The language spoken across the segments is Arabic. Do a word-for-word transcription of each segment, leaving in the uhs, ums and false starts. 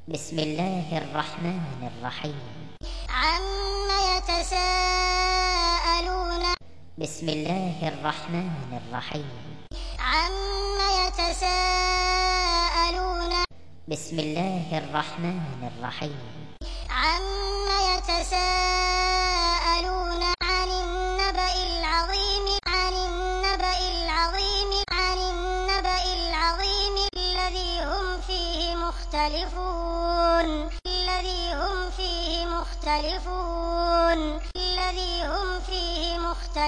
بسم الله الرحمن الرحيم. عم يتساءلون. بسم الله الرحمن الرحيم. عم يتساءلون. بسم الله الرحمن الرحيم. عم يتساءلون عن النبأ العظيم عن النبأ العظيم عن النبأ العظيم الذي هم فيه مختلفون الذي هم فيه مختلفون الذي هم فيه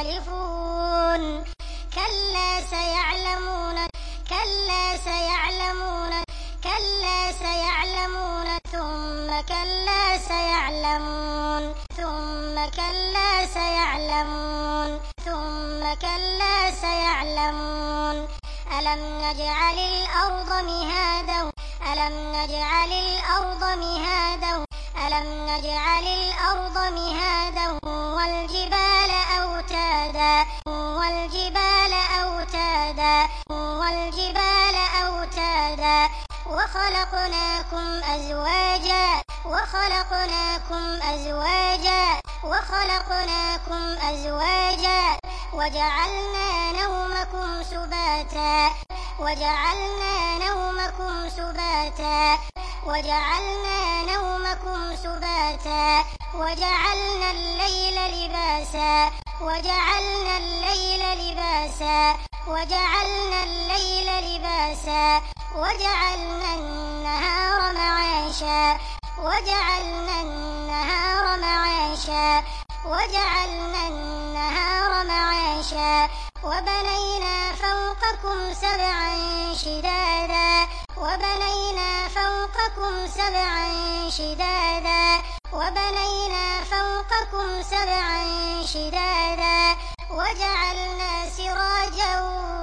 مختلفون كلا سيعلمون كلا سيعلمون كلا سيعلمون ثم كلا سيعلمون ثم كلا سيعلمون ثم كلا سيعلمون ألم نجعل الأرض مهادا ألم نجعل الأرض مهادا ألم نجعل الأرض مهادا والجبال أوتادا والجبال أوتادا والجبال أوتادا وخلقناكم أزواجا وخلقناكم أزواجا وخلقناكم أزواجا وجعلنا نومكم سباتا وجعلنا نومكم سباتا وجعلنا نومكم سباتا وجعلنا الليل لباسا وجعلنا الليل لباسا وجعلنا الليل لباسا وجعلنا النهار معاشا وجعلنا النهار معاشا وجعلنا النهار معاشا وبنينا فوقكم سبعا شدادا وبنينا فوقكم سبعا شدادا وبنينا فوقكم سبعا شدادا وجعلنا سراجا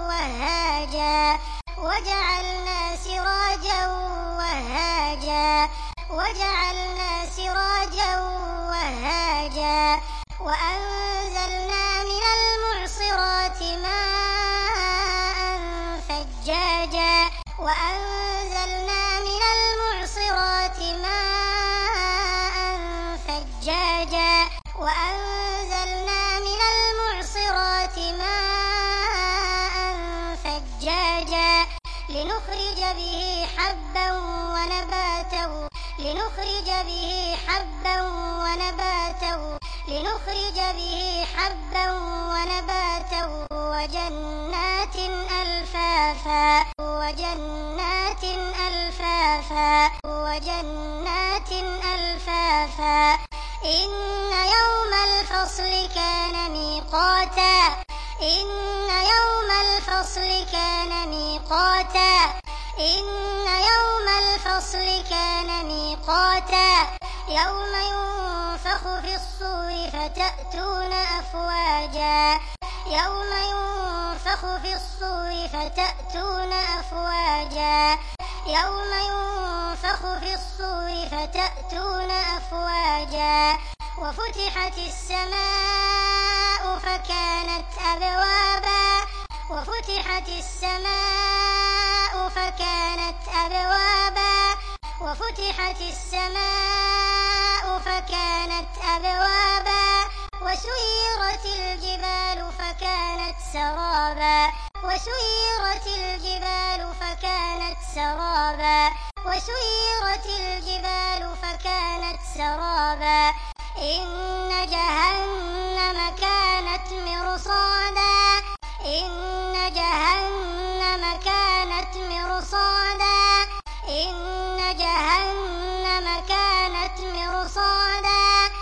وهاجا وجعلنا سراجا وهاجا وجعلنا سراجا وهاجا وأنزلنا من المعصرات ماء ثجاجا وأنزلنا من المعصرات ماء ثجاجا وأنزلنا من المعصرات ماء ثجاجا لنخرج به حبا ونباتا لنخرج به حبا ونباتا لنخرج به حبا ونباتا وجنات ألفافا وجنات ألفافا وجنات ألفافا إن يوم الفصل كان ميقاتا إن يوم الفصل كان ميقاتا إن يوم الفصل كان ميقاتا يوم ينفخ في الصور فتأتون أفواجا يوم ينفخ في الصور فتأتون أفواجا يوم ينفخ في الصور فتأتون أفواجا وفتحت السماء فكانت أبوابا وفتحت السماء فكانت أبوابا وفتحت السماء فكانت أبوابا وسيرت الجبال فكانت سرابا وسيرت الجبال فكانت سرابا وسيرت الجبال فكانت سرابا إن جهنم كانت مرصادا إن جهنم كانت مرصادا إن جهنم كانت مرصادا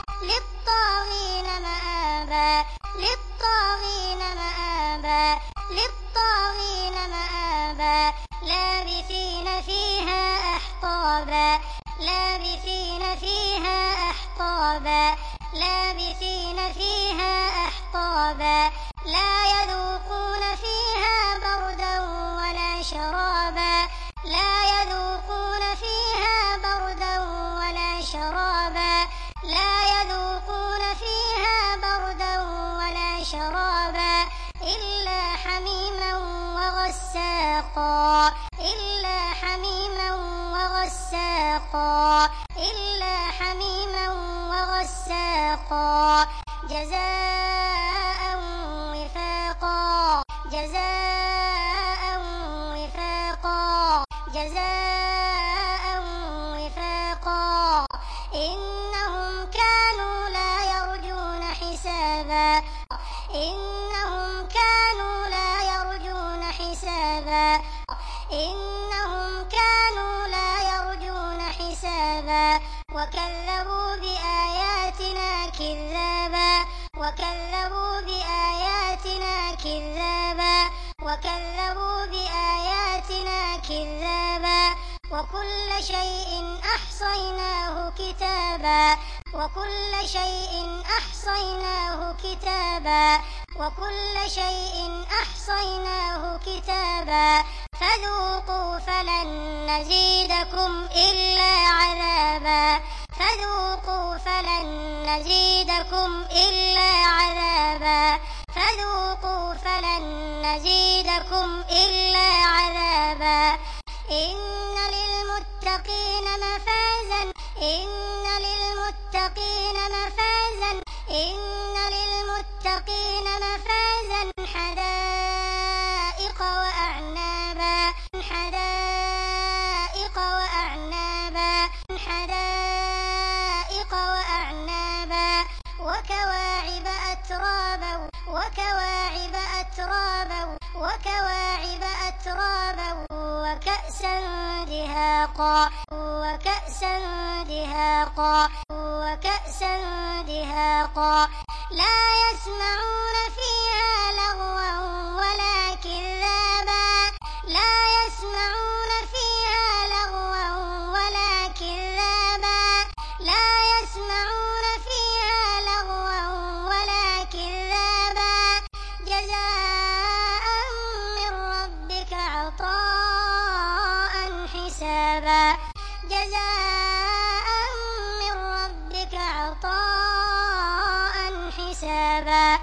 للطاغين مآبا للطاغين مآبا للطاغين مآبا لابثين فيها أحقابا لابثين فيها أحقابا لابثين فيها أحقابا لا يذوقون فيها بردا ولا شرابا لا يذوقون فيها بردا ولا شرابا لا يذوقون فيها بردا ولا شرابا إلا حميما وغساقا إلا حميما وغساقا وغساقا إلا حميما وغساقا جزاء وفاقا جزاء وفاقا جزاء وفاقا إنهم كانوا لا يرجون حسابا إنهم كانوا لا يرجون حسابا إنهم كانوا لا يرجون حسابا وكذبوا بآياتنا كذابا وكذبوا بآياتنا كذابا وكذبوا بآياتنا كذابا وكل شيء أحصيناه كتابا وكل شيء أحصيناه كتابا وكل شيء أحصيناه كتابا فذوقوا فلن نزيدكم إلا عذابا فذوقوا فلن نزيدكم إلا عذابا فذوقوا فلن نزيدكم إلا عذابا إن للمتقين مفازا إن للمتقين مفازا إن للمتقين مفازا حدائق وأعنابا حدائق وأعنابا حدائق وأعنابا وكواعب أترابا وكواعب أترابا وكواعب أترابا وكأسا دهاقا وكأسا دهاقا وكأسا دهاقا لا يسمعون فيها لغوا ولا كذابا لا يسمعون فيها لغوا ولا كذابا لا يسمعون فيها لغوا ولا كذابا جزاء من ربك عطاء حسابا جزاء من ربك عطاء حسابا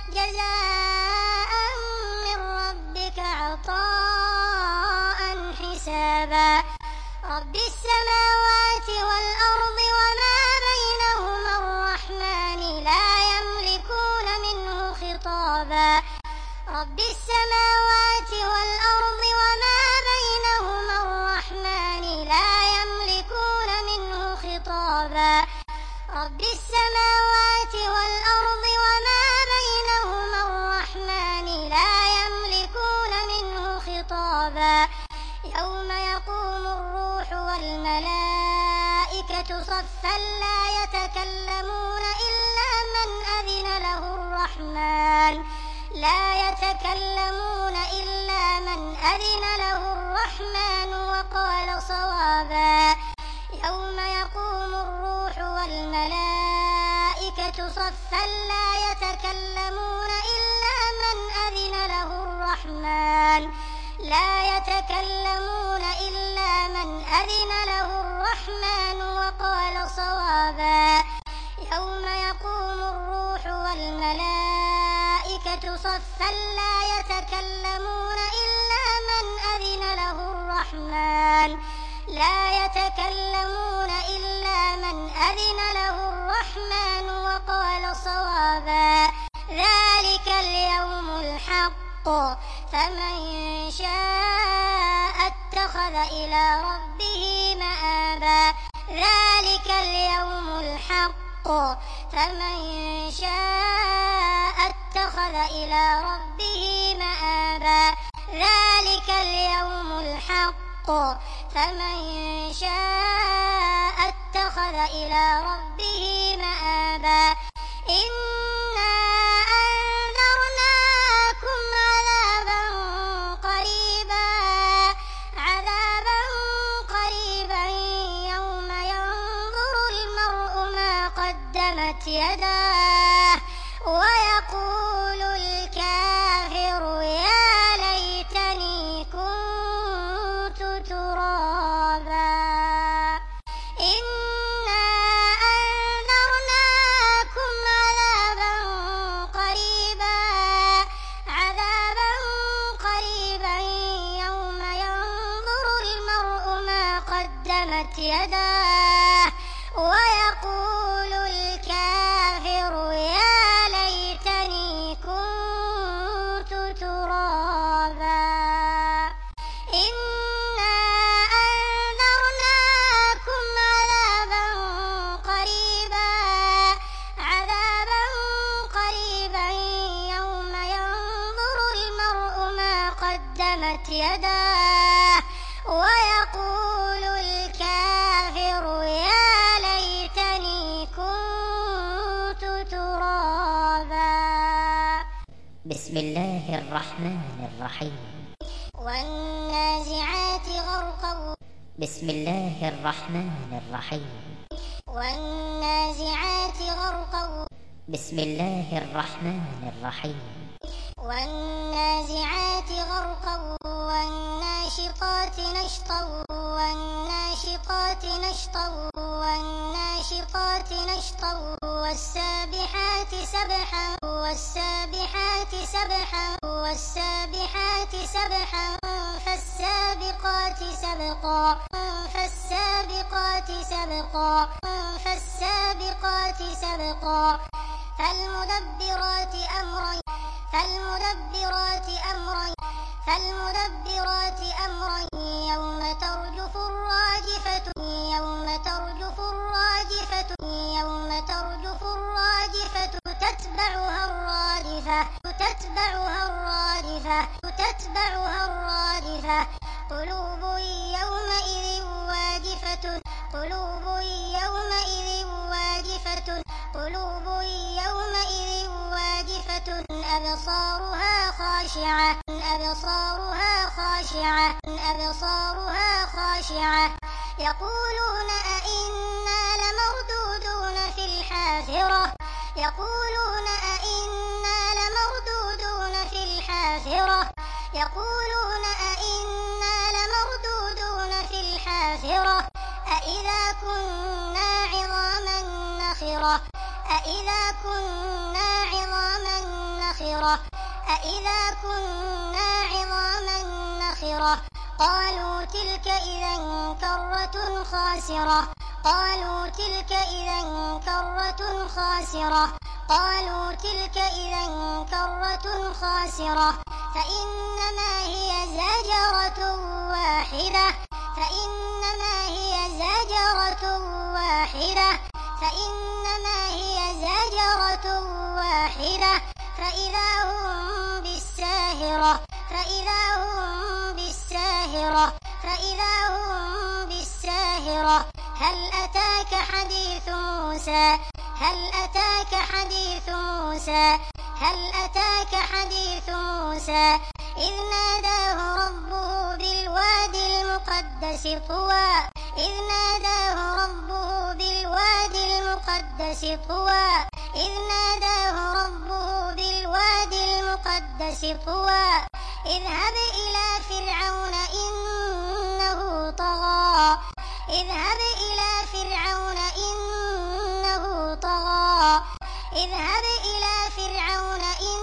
جزاء من ربك عطاء حسابا رب السماوات والأرض وما بينهما الرحمن لا يملكون منه خطابا رب السماوات والأرض وما بينهما الرحمن لا يملكون منه خطابا رب السماوات والأرض وما بينهما الرحمن لا يملكون منه خطابا يوم يقوم الروح والملائكة صفا لا يتكلمون إلا من أذن له الرحمن لا يتكلمون إلا من أذن له الرحمن وقال صوابا يوم يقوم الروح والملائكة صفا لا يتكلمون إلا من أذن له الرحمن لا يتكلمون إلا من أذن له الرحمن وقال صوابا يوم يقوم الروح والملائكة صفا لا يتكلمون إلا من أذن له الرحمن لا يتكلمون إلا من أذن له الرحمن وقال صوابا ذلك اليوم الحق فمن شاء اتخذ إلى ربه مآبا ذلك اليوم الحق فمن شاء اتخذ إلى ربه مآبا ذلك اليوم الحق فمن شاء اتخذ إلى ربه مآبا إنا أنذرناكم عذابا قريبا عذابا قريبا يوم ينظر المرء ما قدمت يداه ويقول الكافر يا ليتني كنت ترابا إنا أنذرناكم عذابا قريبا عذابا قريبا يوم ينظر المرء ما قدمت يداه ويقول الكافر يا ليتني كنت ترابا إنا أنذرناكم عذابا قريبا عذابا قريبا يوم ينظر المرء ما قدمت يداه ويقول الكافر يا ليتني كنت ترابا. بسم الله الرحمن الرحيم. والنازعات غرقا. بسم الله الرحمن الرحيم. والنازعات غرقا. بسم الله الرحمن الرحيم. والنازعات غرقا والناشطات نشطا والناشطات نشطا والناشطات نشطا والسابحات سبحا والسابحات سبحا والسابحات سبحا فالسابقات سبقا فالسابقات سبقا فالسابقات سبقا فالمدبرات أمرا فالمدبرات أمرا فالمدبرات أمرا يوم ترجف الراجفة يوم ترجف الراجفة يوم ترجف الراجفة تتبعها الرادفة تتبعها الرادفة تتبعها الرادفة قلوب يومئذ واجفة قلوب يومئذ واجفة قلوب يومئذ واجفة أبصارها خاشعة أبصارها خاشعة أبصارها خاشعة يقولون أئنا لمردودون في الحافرة يقولون أئنا لمردودون في الحافرة يقولون أئنا لمردودون في الحافرة أإذا كنا عظاما نخرة أإذا كنا عظاما نخرة أإذا كنا عظاما نخرة قالوا تلك إذا كرة خاسرة قالوا تلك إذا كرة خاسرة قالوا تلك إذا كرة خاسرة فإنما هي زجرة واحدة فإنما هي زجرة واحدة فإنما هي زجرة واحدة فإذا هم بالساهرة فإذا هم بالساهرة فإذا هم بالساهرة هل أتاك حديث موسى هل أتاك حديث موسى هل أتاك حديث موسى إذ ناداه ربه بالوادي المقدس طوى إذ ناداه ربه بالوادي المقدس طوى إذ ناداه ربه بالوادي المقدس طوى اذهب إلى فرعون إنه طغى اذهب إلى فرعون إنه طغى اذهب إلى فرعون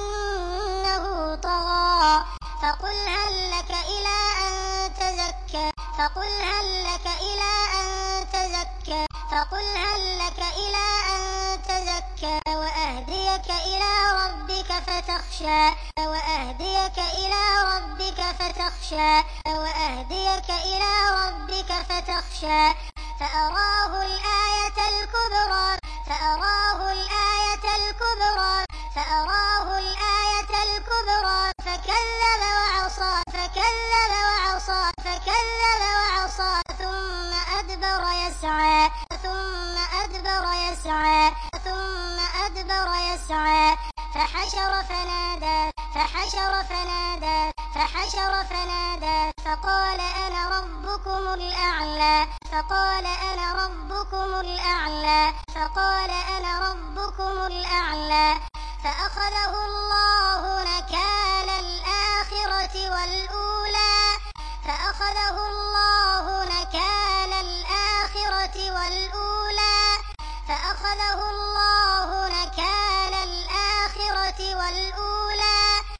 إنه طغى فقل هل لك إلى أن تزكى فقل هل لك إلى أن تزكى فقل هل لك إلى أن تزكى وأهديك إلى ربك فتخشى وأهديك إلى ربك فتخشى وأهديك إلى ربك فتخشى فأراه الآية الكبرى فأراه الآية الكبرى فأراه الآية الكبرى فكذب وعصى فكذب وعصى فكذب وعصى ثم أدبر يسعى ثم أدبر يسعى ثم أدبر يسعى فحشر فنادى فحشر فنادى فحشر فنادى فقال أنا ربكم الأعلى فقال أنا ربكم الأعلى فقال أنا ربكم الأعلى فأخذه الله نكال الآخرة والأولى فأخذه الله نكال الآخرة والأولى فأخذه الله نكال الآخرة والأولى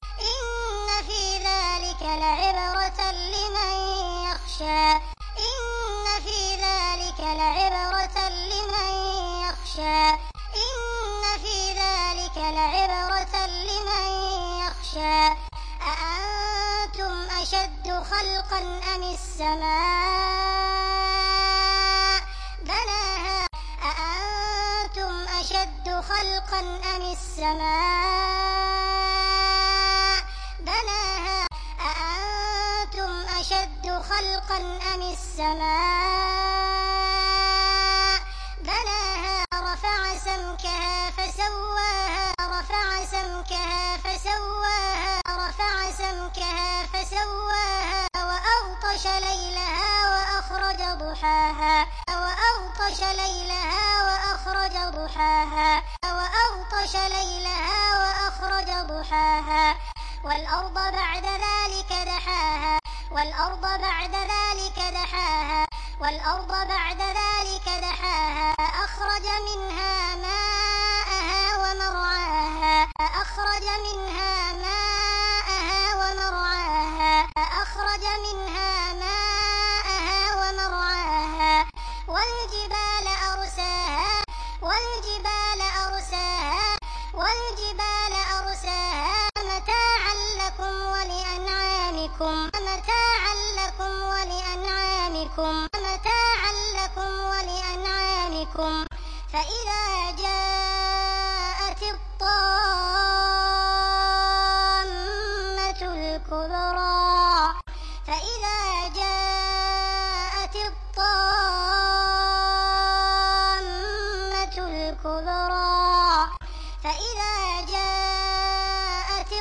إن في ذلك لعبرة لمن يخشى إن في ذلك لعبرة لمن يخشى إن في ذلك لعبرة لمن يخشى أأنتم أشد خلقا أم السماء بناها أأنتم أشد خلقا أم السماء بناها أأنتم أشد خلقا أم السماء بناها رفع سمكها فسواها رفع سمكها فسواها رفع سمكها فسواها وأغطش ليلها وأخرج ضحاها وأغطش ليلها وأخرج ضحاها وأغطش ليلها وأخرج ضحاها والأرض بعد ذلك دحاها والأرض بعد ذلك دحاها والأرض بعد ذلك دحاها أخرج منها ماءها ومرعاها أخرج منها ماءها ومرعاها أخرج منها ماءها ومرعاها والجبال أرساها والجبال أرساها والجبال أرساها متاعا لكم ولأنعامكم متاعا لكم ولأنعامكم متاعا لكم ولأنعامكم فإذا جاءت الطامة الكبرى فإذا جاءت الطامة الكبرى فإذا جاءت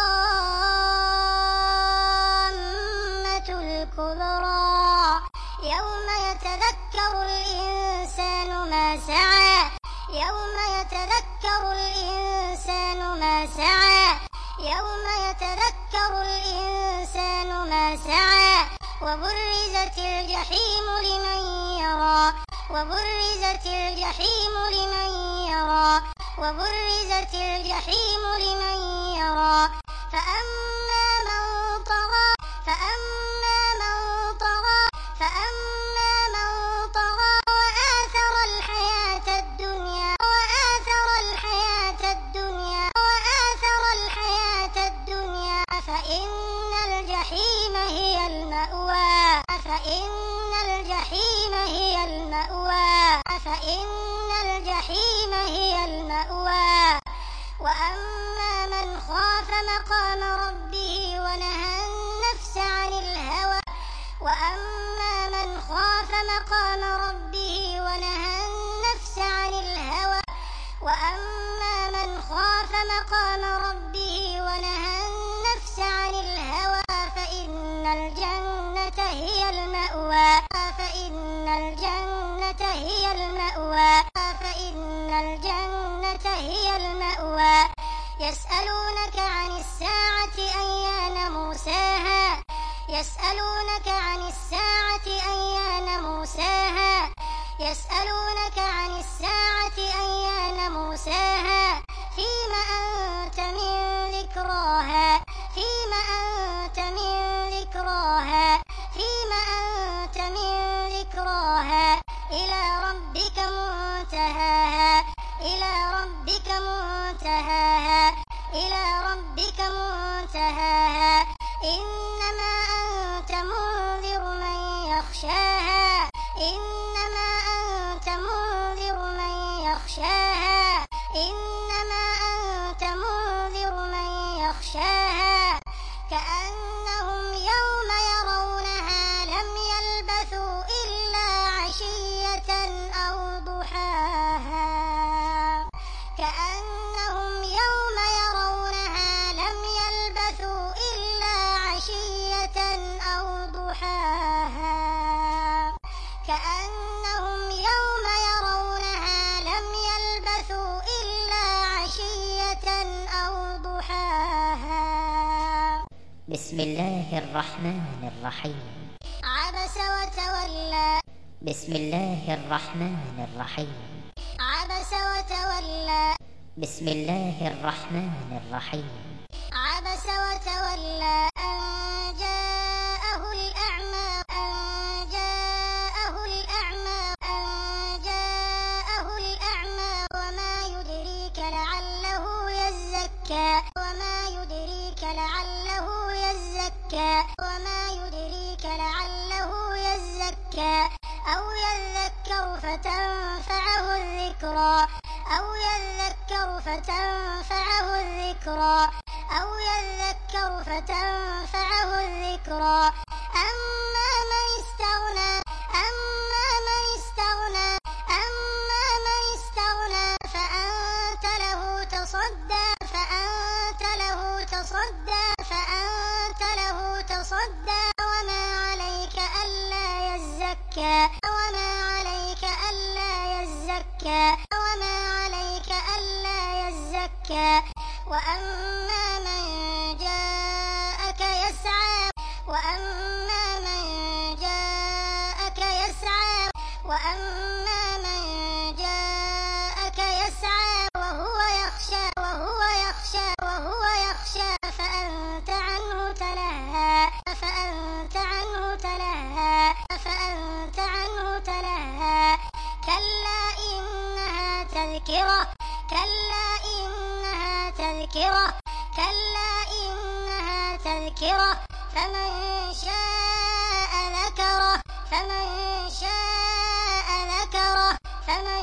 الطامة الكبرى يوم يتذكر الإنسان ما سعى يوم يتذكر الإنسان ما سعى يوم يتذكر الإنسان ما سعى وبرزت الجحيم لمن يرى وبرزت الجحيم لمن يرى وبرزت الجحيم لمن يرى فأما من طغى فأما من طغى فأما من طغى وآثر الحياة الدنيا وآثر الحياة الدنيا وآثر الحياة الدنيا فإن الجحيم هي المأوى فإن الجحيم هي المأوى فإن الجحيم هي المأوى وأما من خاف مقام ربه ونهى النفس عن الهوى وأما من خاف مقام ربه ونهى النفس عن الهوى وأما من خاف مقام ربه ونهى النفس عن الهوى فإن الجنة هي المأوى فإن الجنة هي المأوى فإن الجنة هي المأوى يسألونك عن الساعة أيان مرساها يسألونك عن الساعة أيان مرساها يسألونك عن الساعة أيان مرساها فيما أنت من ذكراها فيما أنت من ذكراها فيما أنت من ذكراها إلى ربك منتهاها إلى ربك منتهاها إلى ربك منتهاها إنما أنت منذر من يخشاها إنما أنت منذر من يخشاها إنما أنت منذر من يخشاها كأنهم يوم يرونها لم يلبثوا إلا عشية أو ضحاها كأنهم يوم يرونها لم يلبثوا إلا عشية أو ضحاها كأنهم يوم يرونها لم يلبثوا إلا عشية أو ضحاها بسم الله الرحمن الرحيم عبس وتولى بسم الله الرحمن الرحيم عبس وتولى بسم الله الرحمن الرحيم عبس وتولى أن جاءه الأعمى أن جاءه الأعمى أن جاءه الأعمى فتنفعه الذكرى أو يذكر فتنفعه الذكرى أو يذكر فتنفعه الذكرى أما من استغنى أما من استغنى أما من استغنى فأنت له تصدى فأنت له تصدى فأنت له تصدى وما عليك ألا يزكى وما عليك ألا يزكى وما عليك ألا يزكى وأما من جاءك يسعى وأما من جاءك يسعى وأما من جاءك يسعى وهو يخشى وهو يخشى وهو يخشى فأنت عنه تلهى فأنت عنه تلهى فأنت عنه تلهى كلا إنها تذكرة كلا إنها تذكرة كلا إنها تذكرة فمن شاء ذكره فمن شاء ذكره فمن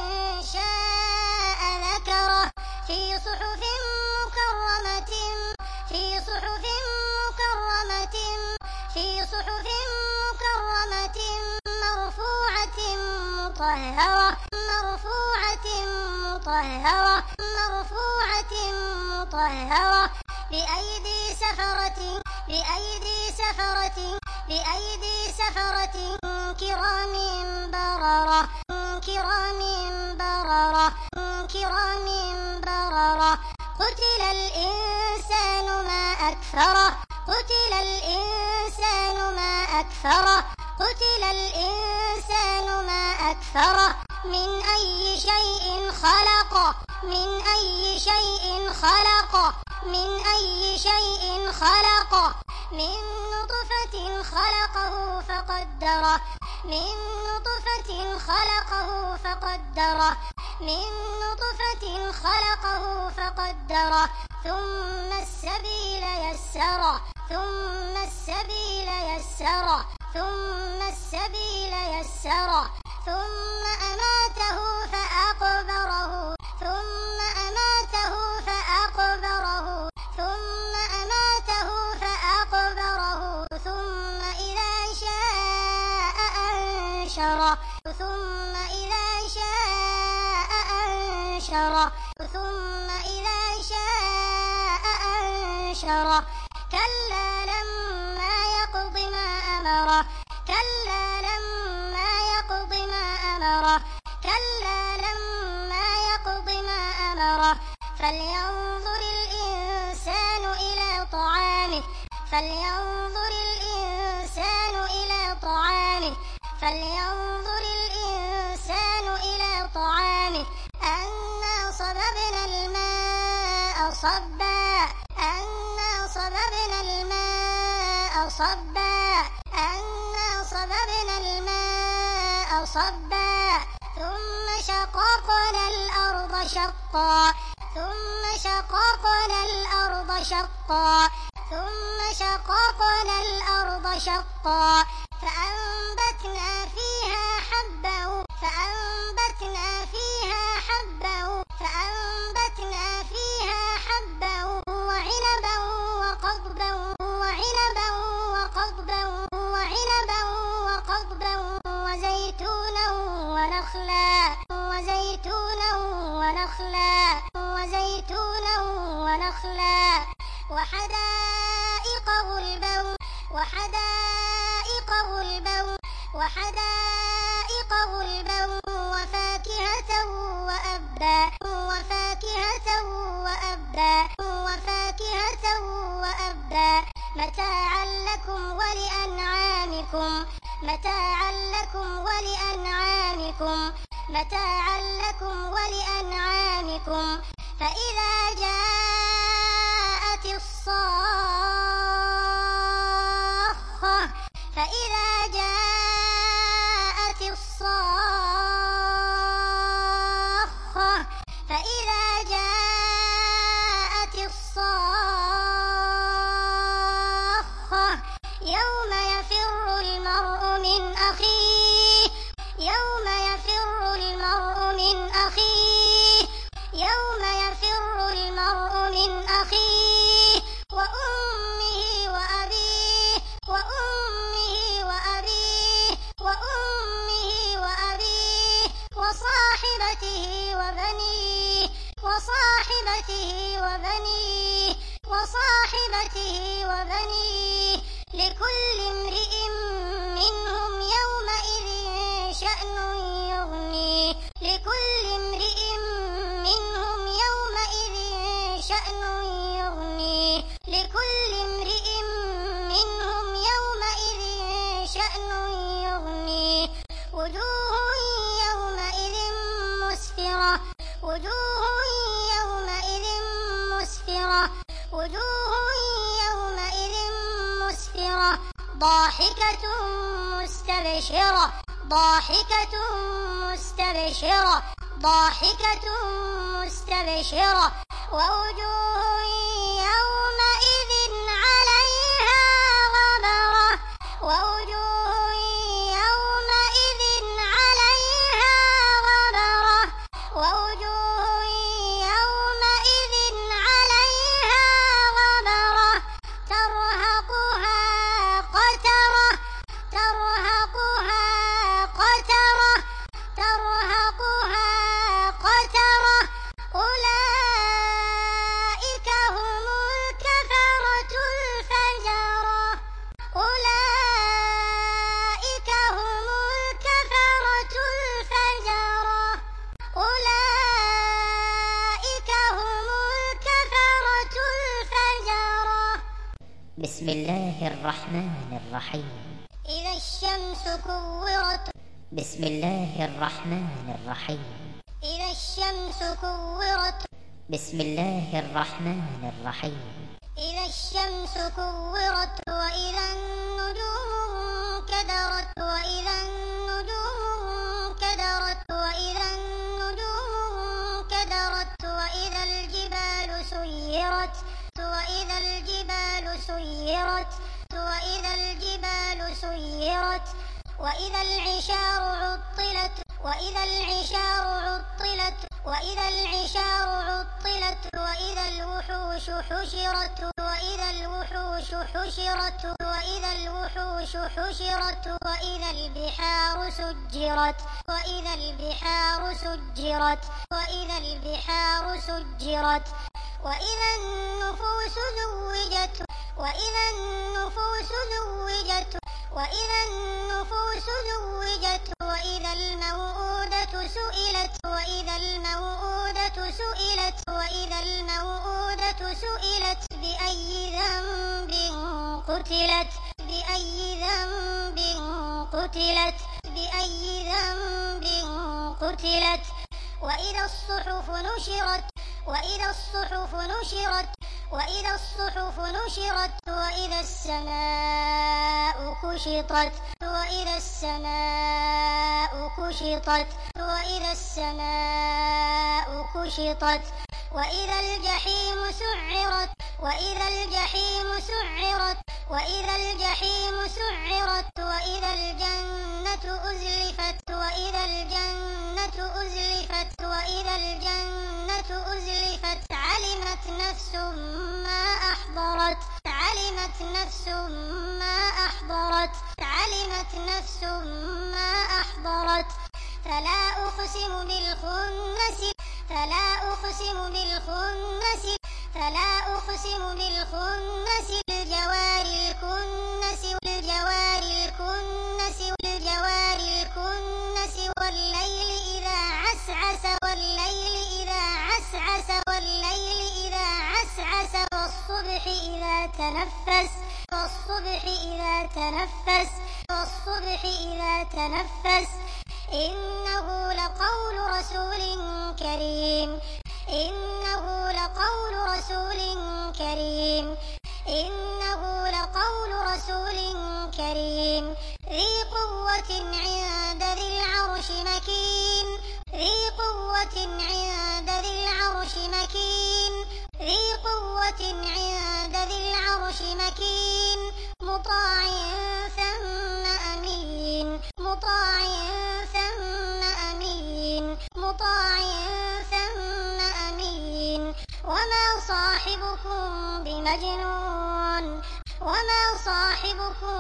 شاء ذكره في صحف مكرمة في صحف مكرمة في صحف مكرمة مرفوعة مطهرة مرفوعة مطهرة مرفوعة مطهرة بأيدي سفرة بأيدي سفرة بأيدي سفرة كرام بررة كرام بررة كرام بررة قتل الإنسان ما أكفره قتل الإنسان ما أكفره قتل الإنسان ما أكفره من أي شيء خلقه من أي شيء خلقه من أي شيء خلقه من نطفة خلقه فقدره من نطفة خلقه فقدره من نطفة خلقه فقدره ثم السبيل يسره ثم السبيل يسره ثم السبيل يسره ثم أماته فأقبره ثم أماته فأقبره ثم أماته فأقبره ثم إذا شاء أنشره ثم إذا شاء أنشره ثم إذا شاء أنشره كلا لما يقض ما أمره كلا لما يقض ما أمره كلا لما يقض ما أمره فلينظر الإنسان إلى طعامه فلينظر الإنسان إلى طعامه فلينظر الإنسان إلى طعامه أنا صببنا الماء صبا أنا صببنا الماء صبا أنا صببنا الماء صبا ثم شققنا الأرض شقا ثم شققنا الأرض شقا ثم شققنا الأرض شقا فأنبتنا فيها حبا فأنبتنا فيها حبا فأنبتنا فيها حبا وعنبا وقضبا وعنبا وقضبا وعنبا وقضبا وزيتونا ونخلا وزيتونا ونخلا وزيتونا ونخلا وحدائق غلبا وحدائق غلبا وحدائق غلبا وفاكهة وأبا وفاكهة وأبا وفاكهة وأبا متاعا لكم ولأنعامكم متاعا لكم ولأنعامكم متاعا لكم ولأنعامكم فإذا جاءت الصاخة فإذا جاءت الصاخة فإذا جاءت الصاخة يوم يفر المرء من أخيه يوم يفر وصاحبته وبنيه وصاحبته وبنيه وصاحبته وبنيه لكل امرئ منهم يومئذ شأن يغنيه لكل امرئ منهم يومئذ شأن يغنيه لكل امرئ منهم يومئذ شأن يغنيه وجوه يومئذ مسفرة وجوه يومئذ مسفرة وجوه يومئذ مسفرة ضاحكة مستبشرة ضاحكة مستبشرة ضاحكة مستبشرة ووجوه يومئذ عليها غبرة ووجوه يومئذ عليها غبرة ووجوه يومئذ عليها غبرة ترهقها قترة ترهقها قترة ترهقها قترة أولئك هم الكفرة الفجرة أولئك هم الكفرة الفجرة أولئك هم الكفرة الفجرة بسم الله الرحمن الرحيم. إذا الشمس كورت بسم الله الرحمن الرحيم. إذا الشمس كورت بسم الله الرحمن الرحيم. إذا الشمس كورت وإذا النجوم انكدرت وإذا النجوم انكدرت وإذا النجوم انكدرت وإذا الجبال سيرت وإذا الجبال سيرت وإذا الجبال سيرت وإذا العشار عطلت وإذا العشار عطلت وإذا العشار عطلت وإذا الوحوش حشرت وإذا الوحوش حشرت وإذا الوحوش حشرت وإذا البحار سجرت وإذا البحار سجرت وإذا البحار سجرت وإذا النفوس زوجت وإذا النفوس زوجت وإذا النفوس زوجت وإذا الموءودة سئلت وإذا الموءودة سئلت وإذا الموءودة سئلت بأي ذنب قتلت بأي ذنب قتلت بأي ذنب قتلت وإذا الصحف نشرت وإذا الصحف نشرت وإذا الصحف نشرت وإذا السماء كشطت وإذا السماء كشطت وإذا السماء كشطت وإذا الجحيم سعرت وإذا الجحيم سعرت وإذا الجحيم سعرت وإذا الجنة أزلفت وإذا الجنة أزلفت وإذا الجنة أزلفت علمت نفس ما أحضرت علمت نفس ما أحضرت علمت نفس ما أحضرت فلا أقسم بالخنس فلا أقسم بالخنس فلا أقسم بالخنس الجوار الكنس والجوار الكنس والجوار الكنس والليل إذا عسعس والليل إذا عسعس والليل إذا عسعس والصبح إذا تنفس والصبح إذا تنفس والصبح إذا تنفس إنه لقول رسول كريم إنه لقول رسول كريم إنه لقول رسول كريم ذي قوة عند ذي العرش مكين ذي قوة عند ذي العرش مكين ذي قوة عند ذي العرش مكين مطاع ثم أمين مطاع ثم أمين مطاع ثم أمين وما صاحبكم بمجنون وما صاحبكم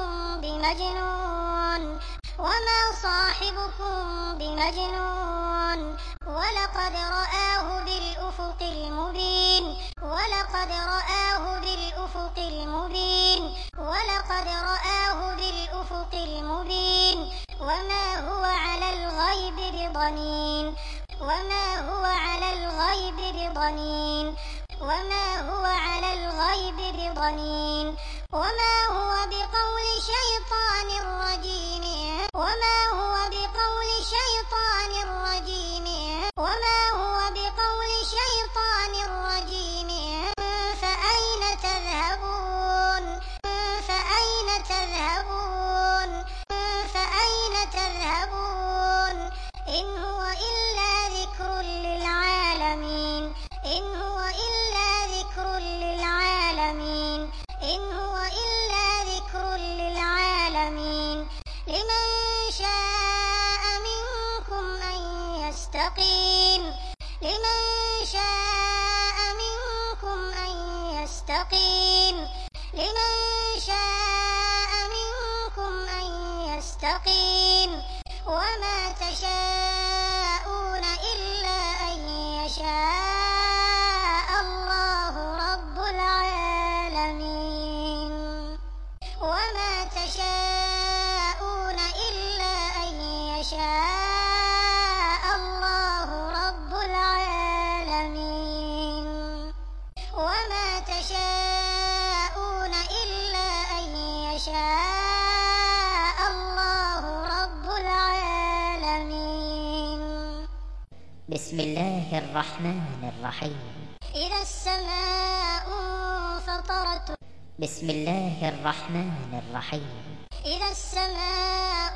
بمجنون وما صاحبكم بمجنون ولقد رآه بالأفق المبين ولقد رآه بالأفق المبين ولقد رآه بالأفق المبين وما هو على الغيب بضنين وما هو على الغيب بضنين وما هو على الغيب بضنين وما هو بقول شيطان رجيم وما هو بقول شيطان رجيم وما هو بقول شيطان رجيم فأين تذهبون فأين تذهبون فأين تذهبون إن هو إلا ذكر للعالمين إن هو إلا ذكر للعالمين إن هو إلا ذكر للعالمين لمن شاء منكم أن يستقيم لمن شاء منكم أن يستقيم لمن شاء منكم أن يستقيم وما تشاءون إلا أن يشاء الله رب العالمين وما تشاءون إلا أن يشاء الله رب العالمين وما تشاءون إلا أن يشاء الله رب العالمين بسم الله الرحمن الرحيم إذا السماء انفطرت بسم الله الرحمن الرحيم إذا السماء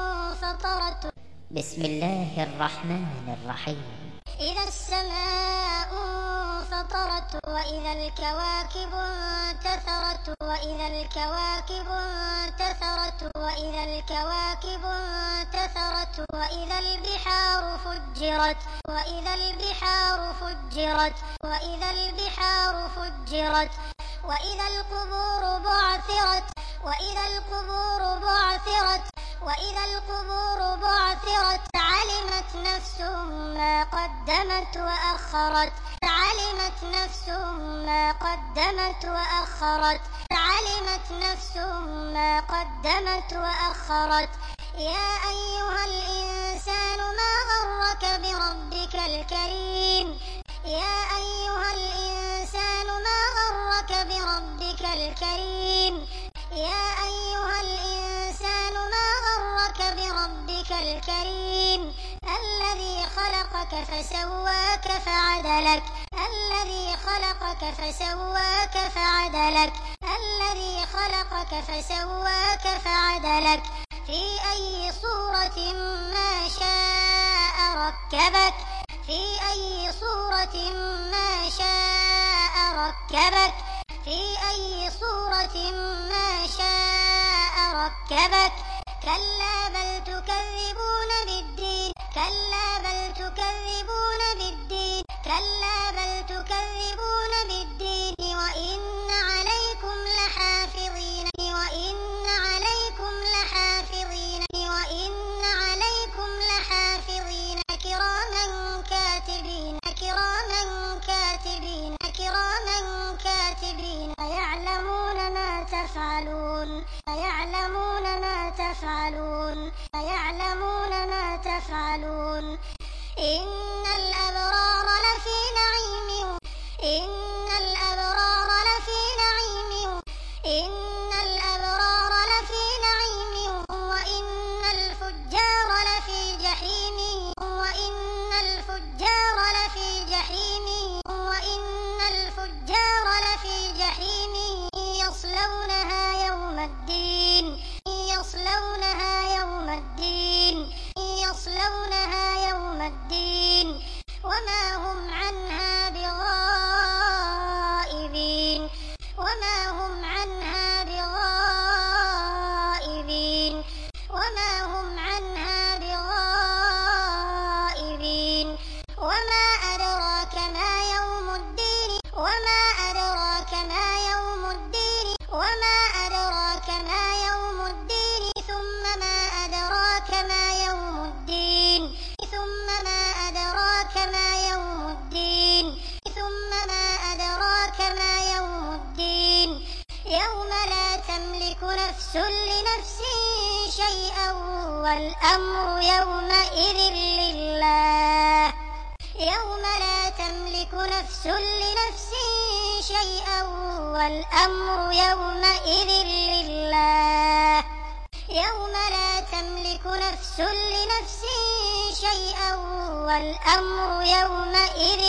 انفطرت بسم الله الرحمن الرحيم إذا السماء انفطرت وإذا الكواكب انتثرت وإذا الكواكب انتثرت وإذا الكواكب انتثرت وإذا البحار فجرت وإذا البحار فجرت وإذا البحار فجرت وإذا القبور بعثرت وإذا القبور بعثرت وإذا القبور بعثرت علمت نفس ما قدمت وأخرت علمت نفس ما قدمت وأخرت علمت نفس ما قدمت وأخرت يا أيها الإنسان ما غرك بربك الكريم يا أيها الإنسان ما غرك بربك الكريم يا أيها الإنسان ما غرك بربك الكريم الذي خلقك فسواك فعدلك الذي خلقك فسواك فعدلك الذي خلقك فسواك فعدلك في أي صورة ما شاء ركبك في أي صورة ما شاء ركبك في أي صورة ما شاء ركبك كلا بل تكذبون بالدين كلا بل تكذبون بالدين كلا بل تكذبون بالدين وإن عليكم لحافظين وإن عليكم لحافظين وإن عليكم لحافظين كراما كاتبين كراما كاتبين كراما كاتبين يعلمون ما تفعلون يعلمون ما تفعلون يعلمون ما تفعلون إن الأبرار لفي نعيم إن الأبرار لفي نعيم إن الأبرار لفي نعيم وإن الفجار لفي جحيم وإن الفجار لفي جحيم وإن الفجار لفي جحيم يصلونها يوم الدين يصلونها يوم الدين يصلونها يوم الدين وما هم عنها بغائبين وما هم عنها بغائبين وما هم عنها بغائبين وما أدراك ما يوم الدين وما أدراك ما يوم الدين وما أدراك ما يوم الدين ثم ما أدراك ما يوم الدين ثم ما أدراك والأمر يومئذ لله يوم لا تملك نفس لنفس شيئا والأمر يومئذ لله يوم لا تملك نفس لنفس شيئا والأمر يومئذ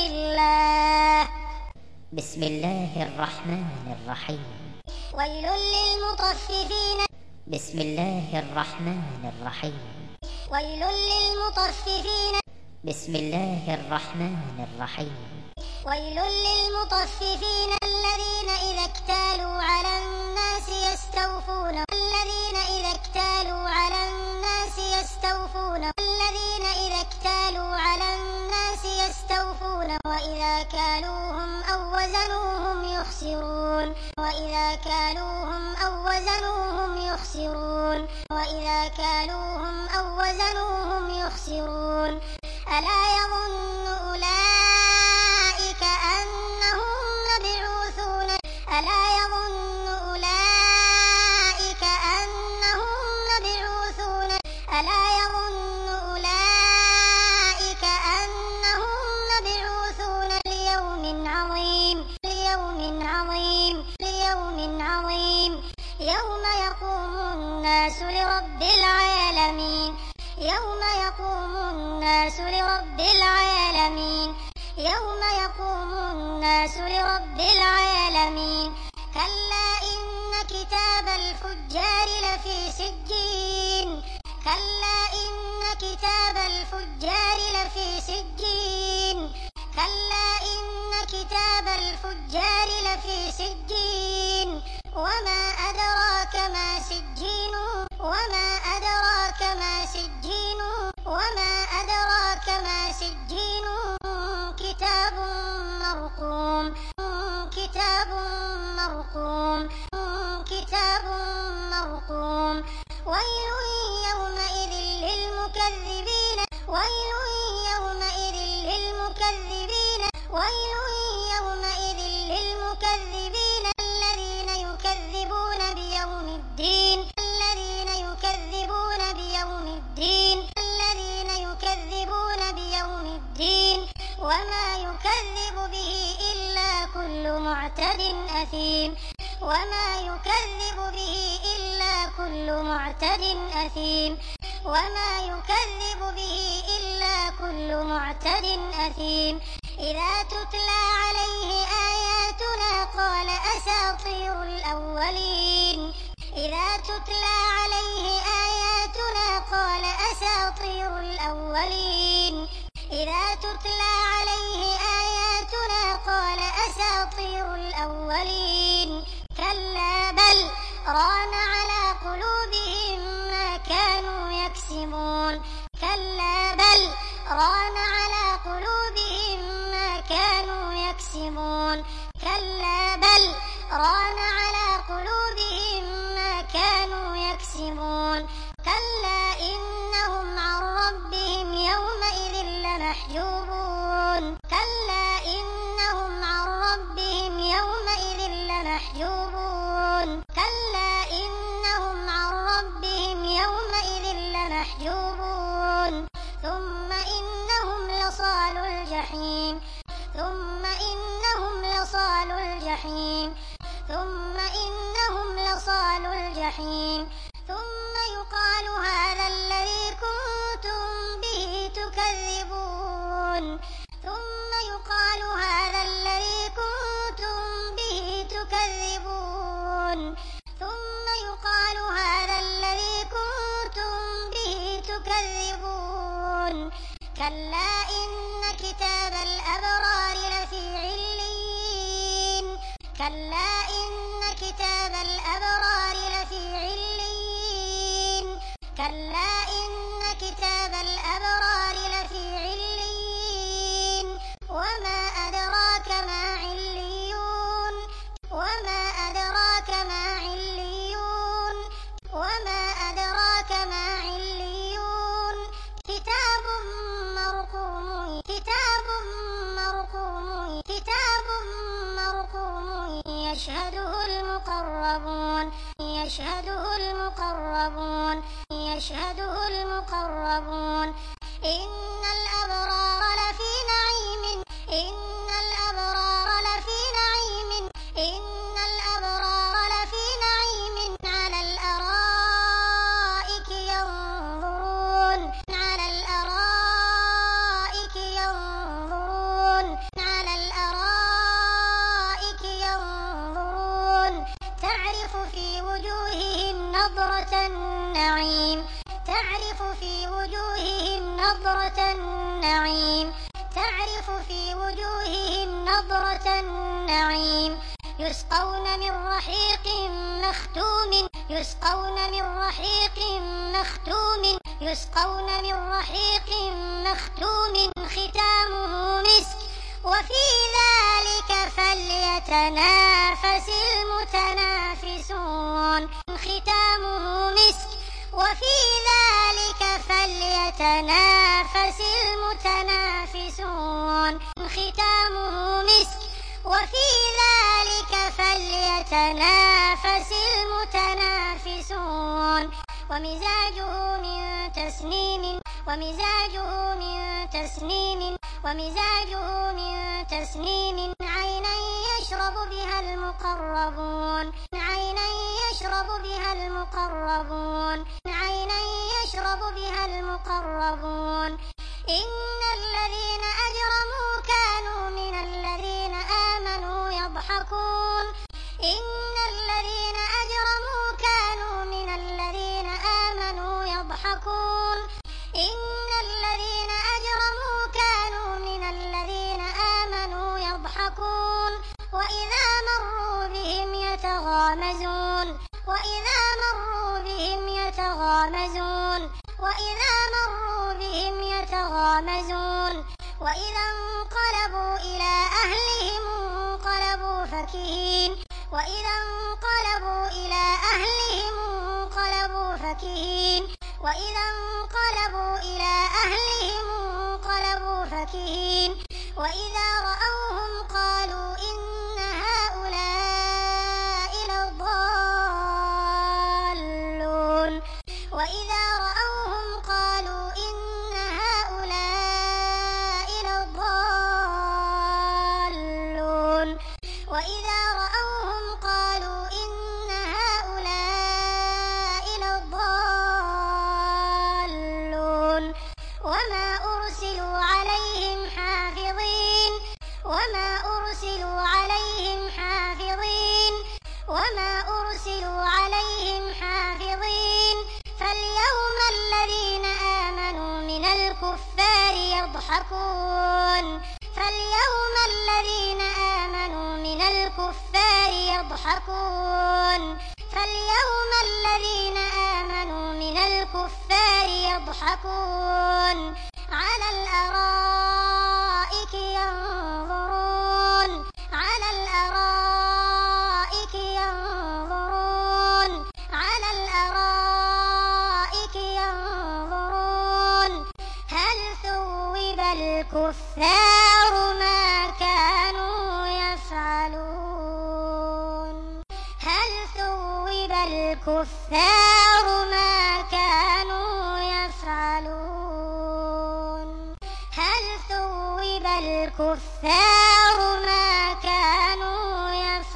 لله. بسم الله الرحمن الرحيم. ويل للمطففين. بسم الله الرحمن الرحيم. ويل للمطففين. بسم الله الرحمن الرحيم. ويل للمطففين الذين إذا اكتالوا على الناس يستوفون الذين إذا اكتالوا على الناس يستوفون الذين إذا اكتالوا على الناس يستوفون وإذا كالوهم أو وزنوهم يخسرون وإذا كالوهم أو وزنوهم يخسرون وإذا كالوهم أو وزنوهم يخسرون. ألا يظن أولئك أنهم مبعوثون ألا يظن أولئك أنهم مبعوثون ألا يظن أولئك أنهم مبعوثون ليوم عظيم ليوم عظيم ليوم عظيم يوم يقوم الناس لرب العالمين يوم يقوم الناس لرب العالمين يوم يقوم الناس لرب العالمين. كلا إن كتاب الفجار لفي سجين كلا إن كتاب الفجار لفي سجين كلا إن كتاب الفجار لفي سجين. وما أدراك ما سجين وما أدراك ما سجين وما أدراك ما سجين. كتاب مرقوم كتاب مرقوم كتاب مرقوم. ويل يومئذ للمكذبين ويل يومئذ للمكذبين ويل يومئذ للمكذبين الذين يكذبون بيوم الدين الذين يكذبون بيوم الدين الذين يكذبون بيوم الدين. وما يكذب به إلا كل معتد أثيم وما يكذب به إلا كل معتد أثيم وما يكذب به إلا كل معتد أثيم. إذا تتلى عليه آياتنا قال أساطير الأولين إذا تتلى عليه آياتنا قال أساطير الأولين إذا تتلى عليه آياتنا قال أساطير الأولين. كلا بل ران على قلوبهم ما كانوا يكسبون كلا بل ران على قلوبهم ما كانوا يكسبون كلا بل ران على قلوبهم ما كانوا يكسبون. كلا إنهم عن ربهم يومئذ لمحجوبون كلا إنهم عن ربهم يومئذ لمحجوبون كلا إنهم عن ربهم يومئذ لمحجوبون. ثم إنهم لصال الجحيم ثم إنهم لصال الجحيم ثم إنهم لصال الجحيم. ثم يقال هذا الذي كنتم به تكذبون ثم يقال هذا الذي كنتم به تكذبون ثم يقال هذا الذي كنتم به تكذبون. كلا إن كتاب الأبرار لفي عليين كلا إن كتاب الأبرار لفي عليين كلا إن كتاب الأبرار لفي عليين. وما أدراك ما عليون وما أدراك ما عليون وما أدراك ما عليون. كتاب مرقوم كتاب مرقوم كتاب مرقوم يشهده المقربون يشهده المقربون يشهده المقربون إن الأبرار لفي نعيم إن الأبرار لفي نعيم إن الأبرار لفي نعيم على الأرائك ينظرون على الأرائك ينظرون على الأرائك ينظرون تعرف في وجوههم نضرة النعيم تعرف في وجوههم نضرة النعيم تعرف في وجوههم نضرة النعيم يسقون من رحيق مختوم يسقون من رحيق مختوم يسقون من رحيق مختوم ختامه مسك وفي ذلك فليتنافس المتنافسون ختامه مسك وفي ذلك فليتنافس المتنافسون ختامه مسك وفي ذلك فليتنافس المتنافسون ومزاجه من تسنيم ومزاجه من تسنيم ومزاجه من تسنيم عينا يشرب بها المقربون عينا يشرب بها المقربون عينا يشرب بها المقربون إن الذين أجرموا كانوا من الذين آمنوا يضحكون إن الذين أجرموا كانوا من الذين آمنوا يضحكون إن الذين أجرموا كانوا من الذين آمنوا يضحكون وإذا مروا بهم يتغامزون وإذا مروا بهم يتغامزون وإذا مروا بهم يتغامزون وإذا انقلبوا إلى أهلهم انقلبوا فكهين وإذا انقلبوا إلى أهلهم انقلبوا فكهين وإذا انقلبوا إلى أهلهم انقلبوا فكهين وإذا رأوهم قالوا إن هؤلاء لضالون وإذا رأوهم قالوا إن هؤلاء لضالون وإذا رأوهم قالوا إن هؤلاء لضالون وما أرسلوا عليهم حافظين وما أرسلوا عليهم حافظين وما أرسلوا عليهم حافظين فاليوم الذين آمنوا من الكفار يضحكون فاليوم الذين آمنوا من الكفار يضحكون فاليوم الذين آمنوا من الكفار يضحكون على الأرائك ينظرون على الأرائك ينظرون على الأرائك ينظرون هل ثوب الكفار ما كانوا يفعلون هل ثوب الكفار ما كانوا يفعلون هل ثوب الكفار ما كانوا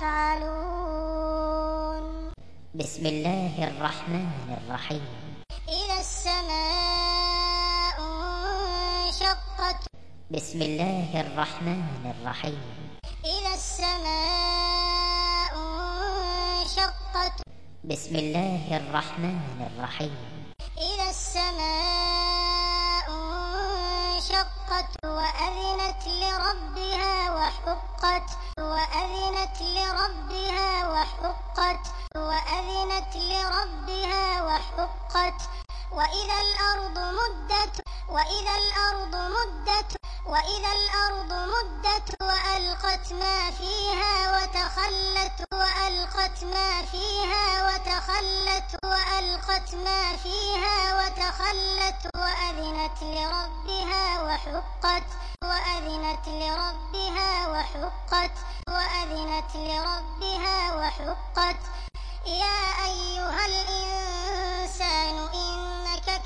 يفعلون بسم الله الرحمن الرحيم إذا السماء انشقت بسم الله الرحمن الرحيم إذا السماء انشقت بسم الله الرحمن الرحيم إذا السماء انشقت وأذنت لربها وحقت وأذنت لربها وحقت وأذنت لربها وحقت وإذا الأرض مدت وإذا الأرض مدت وإذا الأرض مدت وألقت ما فيها وتخلت وألقت ما فيها وتخلت وألقت ما فيها وتخلت وأذنت لربها وحقت وأذنت لربها وحقت وأذنت لربها وحقت يا أيها الإنسان إنك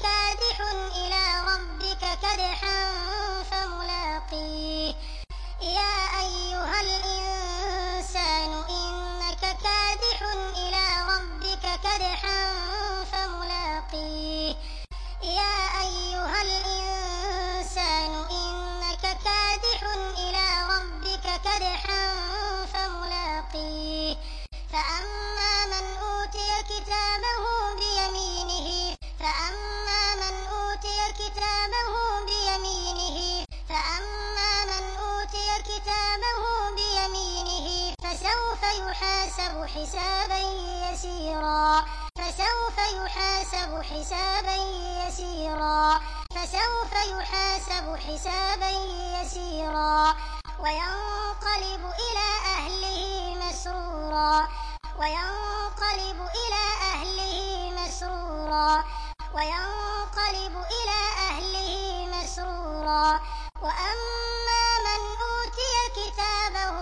كادح إلى ربك كدحا فملاقيه يا أيها الإنسان إنك كادح إلى ربك كدحا فملاقيه يا أيها الإنسان إنك كادح إلى ربك كدحا فملاقيه فأما من أوتي كتابه بيمينه فأما من أوتي كتابه بيمينه فأما من أوتي كتابه بيمينه فسوف يحاسب حسابا يسيرا فسوف يحاسب حسابا يسيرا فسوف يحاسب حسابا يسيرا وينقلب إلى أهله مسرورا وينقلب إلى أهله مسرورا وينقلب إلى أهله مسرورا وأما من أوتي كتابه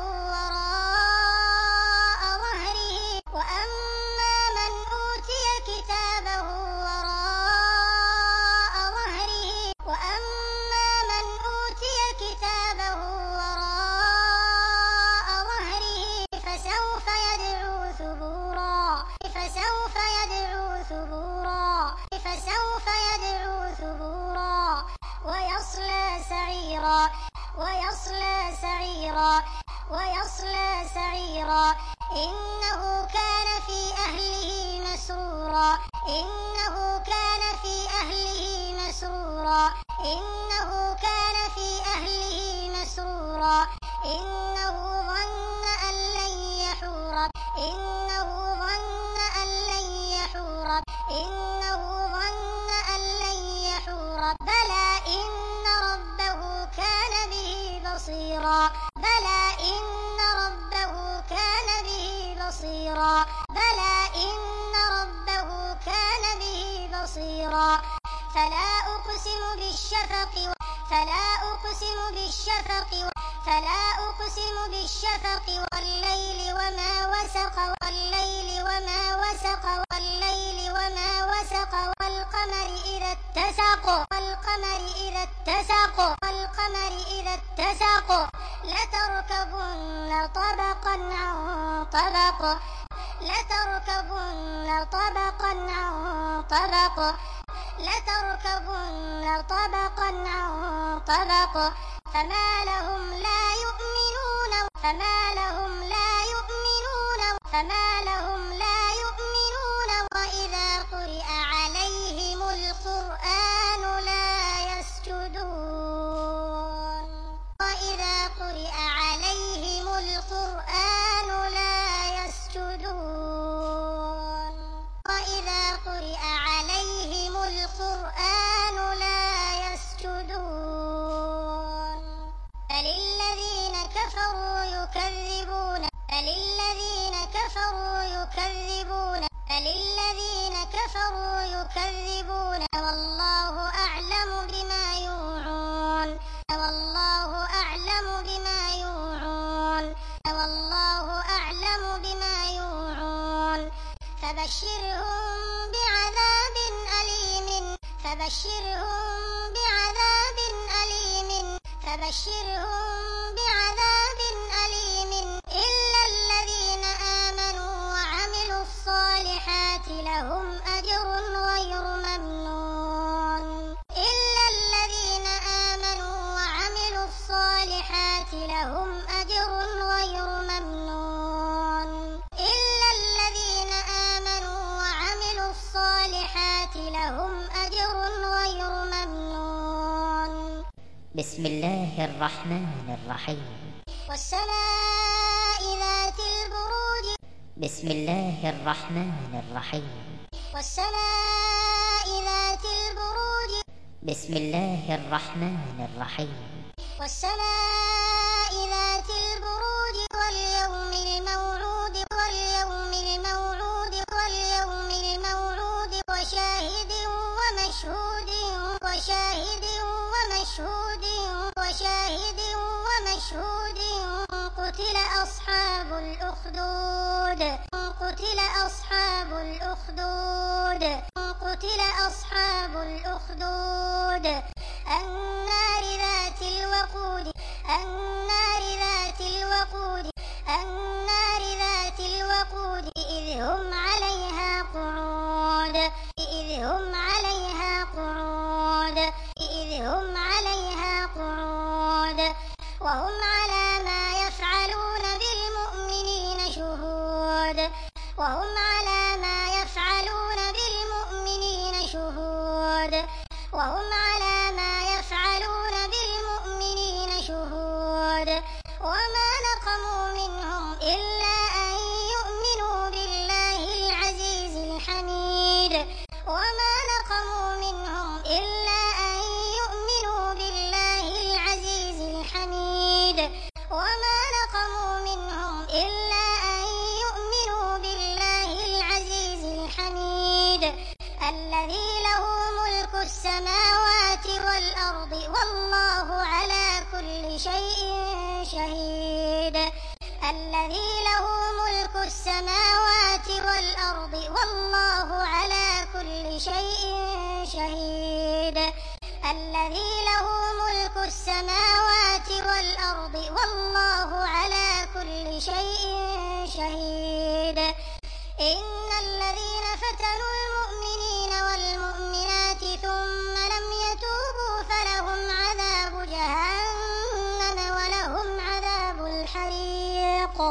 وراء ظهره وأما من أوتي كتابه وراء ظهره وأما من أوتي كتابه وراء ظهره فسوف يدعو ثبورا فسوف يدعو ثبورا فسوف يدعو ثبورا ويصلى سعيرا ويصلى سعيرا ويصلى سعيرا إنه كان في أهله مسرورا إنه كان في أهله مسرورا إنه كان في أهله مسرورا إنه ظن أن لن يحور إنه ظن أن لن يحور إنه ظن أن لن يحور بلى إن ربه كان به بصيرا بلى إن ربه كان به بصيرا بلى إن ربه كان به بصيرا فلا أقسم بالشفق فلا أقسم بالشفق فلا أقسم بالشفق والليل وما وسق والليل وما وسق والليل وما وسق والقمر إذا اتسق والقمر إذا اتسق والقمر إذا اتسق لتركبن طبقا عن طبق لتركبن طبقا عن طبق لتركبن طبقا عن طبق فما لهم لا يؤمنون فما لهم لا يؤمنون فما لهم لا يؤمنون وإذا قرئ عليهم القرآن لا يسجدون وإذا قرئ عليهم القرآن لا يسجدون وإذا قرئ عليهم القرآن لا يسجدون فللذين كفروا يكذبون فللذين كفروا يكذبون فللذين كفروا يكذبون والله أعلم بما يوعون والله أعلم بما يوعون والله أعلم بما يوعون فبشرهم بعذاب أليم فبشرهم بعذاب أليم فبشرهم بعذاب أليم إلا الذين آمنوا وعملوا الصالحات لهم أجر غير ممنون إلا الذين آمنوا وعملوا الصالحات لهم أجر غير ممنون إلا الذين آمنوا وعملوا الصالحات لهم أجر غير ممنون بسم الله الرحمن الرحيم والسماء ذات البروج بسم الله الرحمن الرحيم والسماء ذات البروج بسم الله الرحمن الرحيم والسماء ذات البروج واليوم الموعود واليوم الموعود واليوم الموعود وشاهد ومشهود وشاهد ومشهود وشاهد ومشهود قتل أصحاب الأخدود قتل أصحاب الأخدود قتل أصحاب الأخدود شيء شهيد الذي له ملك السماوات والأرض والله على كل شيء شهيد الذي له ملك السماوات والأرض والله على كل شيء شهيد إن الذين فتنوا المؤمنين والمؤمنات ثم لم يتوبوا فلهم عذاب جهنم ولهم عذاب الحريق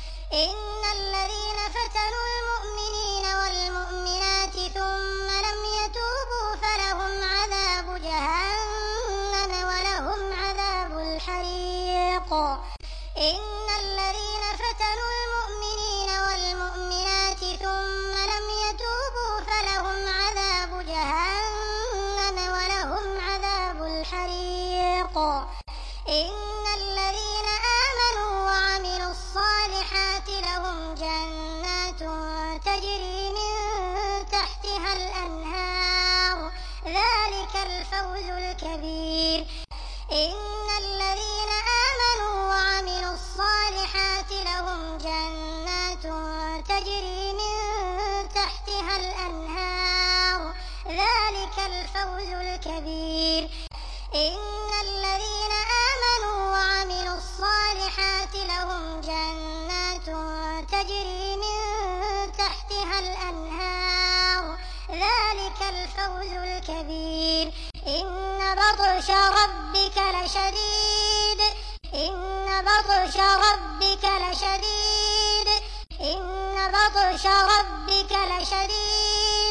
إن الذين فتنوا المؤمنين والمؤمنات ثم لم يتوبوا فلهم عذاب جهنم ولهم عذاب الحريق إن الذين فتنوا المؤمنين والمؤمنات ثم لم يتوبوا فلهم عذاب جهنم ولهم عذاب الحريق إن الذين آمنوا وعملوا الصالحات لهم جنات تجري من تحتها الأنهار ذلك الفوز الكبير إن الذين آمنوا وعملوا الصالحات لهم جنات تجري من تحتها الأنهار ذلك الفوز الكبير إن الذين آمنوا وعملوا الصالحات لهم جنات تجري من تحتها الأنهار ذلك الفوز الكبير إن بطش ربك لشديد إن بطش ربك لشديد إن بطش ربك لشديد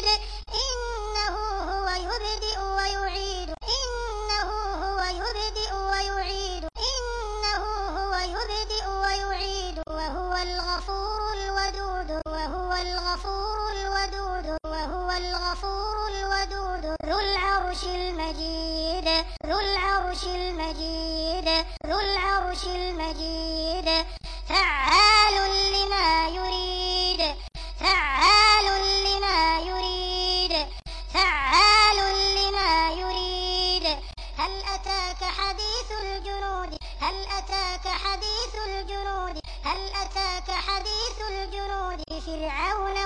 إنه هو يبدئ ويعيد إنه هو يبدئ ويعيد إنه هو يبدئ ويعيد وهو الغفور الودود وهو الغفور الودود وهو الغفور الودود ذو العرش المجيد ذو العرش المجيد ذو العرش المجيد فعال لما يريد فعال لما يريد فعال لما يريد هل أتاك حديث الجنود هل أتاك حديث الجنود هل أتاك حديث الجنود فرعون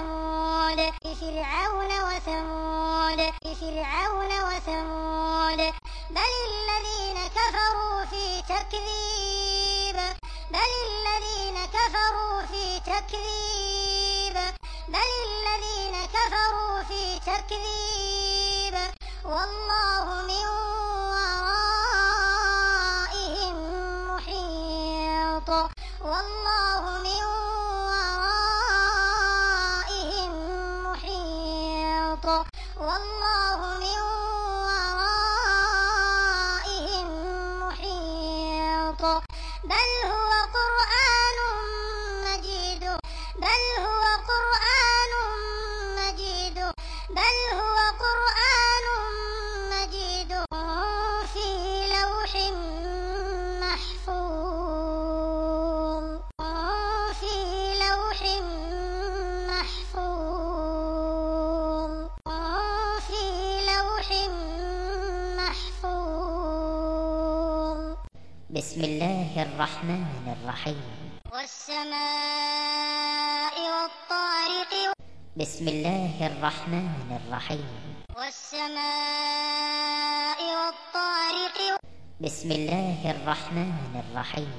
وثمود فرعون وثمود فرعون وثمود بل الذين كفروا في تكذيب بل الذين كفروا في تكذيب بل الذين كفروا في تكذيب والله من ورائهم محيط والله من ورائهم محيط والله من ورائهم محيط بل هو قرآن مجيد بل هو قرآن مجيد بل هو قرآن مجيد في لوح محفوظ في لوح محفوظ في لوح محفوظ بسم الله الرحمن الرحيم والسماء والطارق بسم الله الرحمن الرحيم والسماء والطارق بسم الله الرحمن الرحيم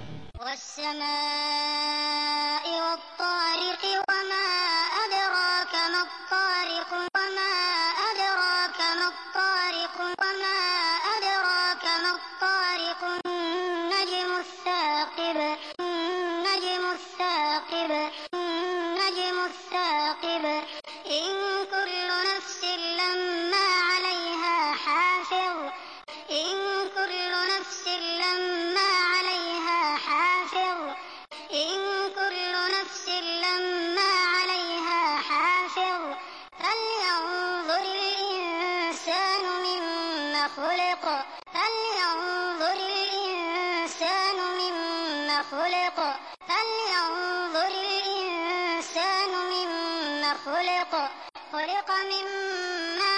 والسماء والطارق وما أدراك ما الطارق وما أدراك ما الطارق وما أدراك ما الطارق النجم الثاقب النجم الثاقب النجم الثاقب إن كل نفس لما عليها حافظ إن كل نفس لما عليها حافظ إن كل نفس لما عليها حافظ فلينظر الإنسان مما خلق فلينظر الإنسان مما خلق فلينظر الإنسان مما خلق خلق من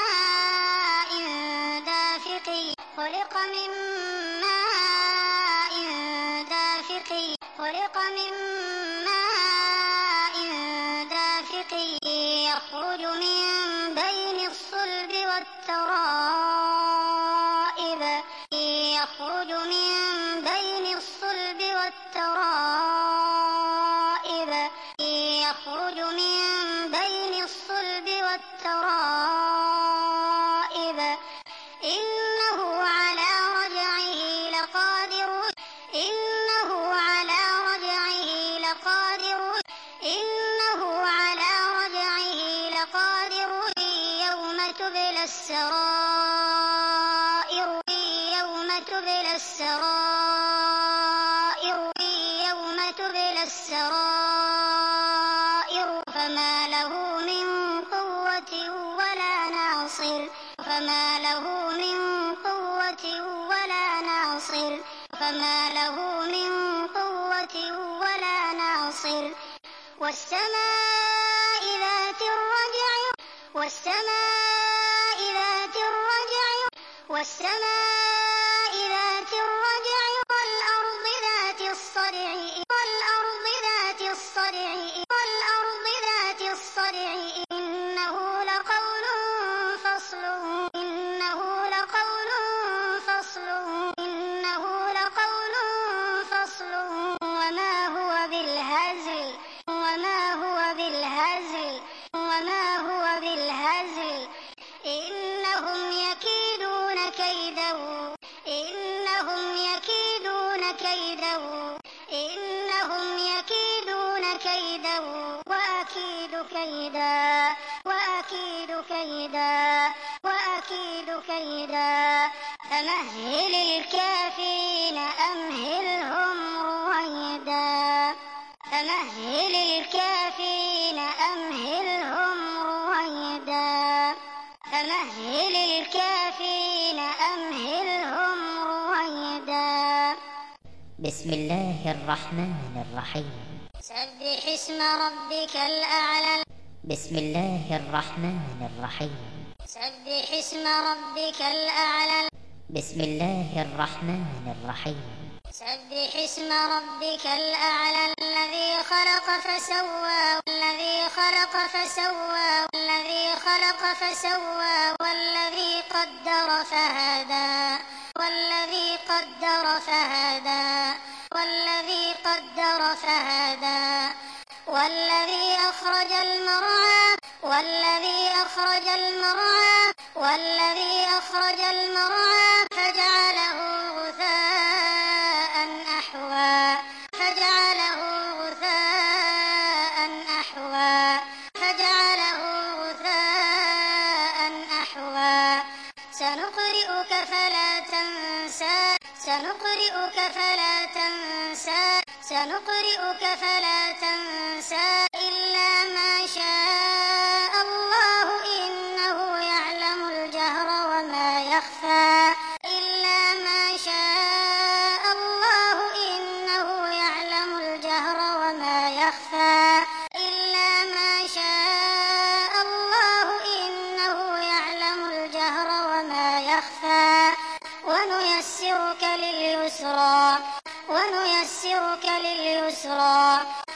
ماء دافق خلق من ماء دافق خلق من ماء دافق يخرج من بين الصلب والترائب يخرج من بين الصلب والترائب يخرج من بين الصلب والترائب إنه على رجعه لقادر إنه على رجعه لقادر إنه على رجعه لقادر يوم تبلى السرائر يوم تبلى السرائر يوم تبلى السرائر فما له من قوة ولا ناصر فما له من قوة ولا ناصر فما له من قوة ولا ناصر والسماء ذات الرجع والسماء ذات الرجع والسماء ذات الرجع والأرض ذات الصدع والأرض ذات الصدع والأرض ذات الصدع إنه لقول فصل إنه لقول فصل إنه لقول فصل وما هو بالهزل وما هو بالهزل وما هو بالهزل إنهم يكيدون كيدا إنهم يكيدون كيدا إنهم يكيدون كيدا وأكيد كيدا وأكيد كيدا وأكيد كيدا فمهل الكافرين أمهلهم رويدا فمهل الكافرين أمهلهم رويدا فمهل الكافرين أمهلهم رويدا بسم الله الرحمن الرحيم سبح اسم ربك الأعلى بسم الله الرحمن الرحيم سبح اسم ربك الأعلى بسم الله الرحمن الرحيم سبح اسم ربك الأعلى الذي خلق فسوى والذي خلق فسوى والذي خلق فسوى والذي قدر فهدى والذي قدر فهدى والذي قدر فهدى والذي أخرج المرعى والذي أخرج المرعى والذي أخرج المرعى فجعله غثاء أحوى فجعله غثاء أحوى فجعله غثاء أحوى سنقرئك فلا تنسى سنقرئك فلا تنسى سنقرئك فلا تنسى إلا ما شاء الله إنه يعلم الجهر وما يخفى إلا ما شاء الله إنه يعلم الجهر وما يخفى إلا ما شاء الله إنه يعلم الجهر وما يخفى ونيسرك لليسرى ونيسرك لليسرى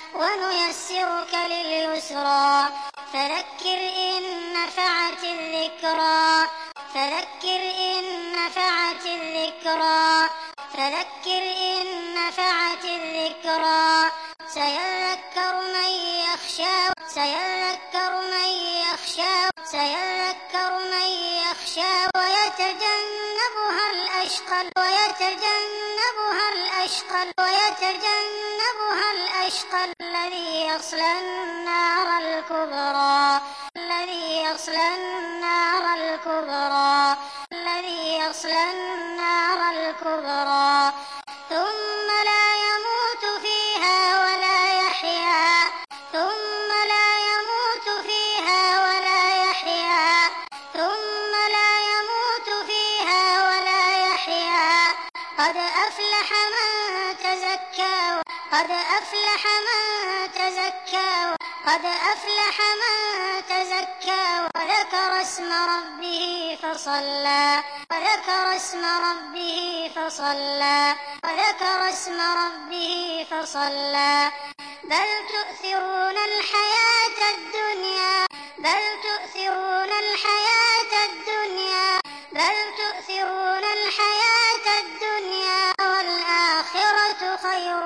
ونيسرك لليسرى فذكر إن نفعت الذكرى فذكر إن نفعت الذكرى فذكر إن نفعت الذكرى سيذكر من يخشى سيذكر من يخشى سيذكر من يخشى ويتجنبها الأشقى ويتجنبها الأشقى ويتجنبها الأشقى الذي يصلى النار الكبرى الذي يصلى النار الكبرى الذي يصلى النار الكبرى ثم لا يموت فيها ولا يحيا ثم لا يموت فيها ولا يحيا ثم لا يموت فيها ولا يحيا قد أفلح من تزكى قد أفلح من تزكى قد أفلح من تزكى وذكر اسم ربه فصلى وذكر اسم ربه فصلى وذكر اسم ربه فصلى بل تؤثرون الحياة الدنيا بل تؤثرون الحياة الدنيا بل تؤثرون الحياة الدنيا والآخرة خير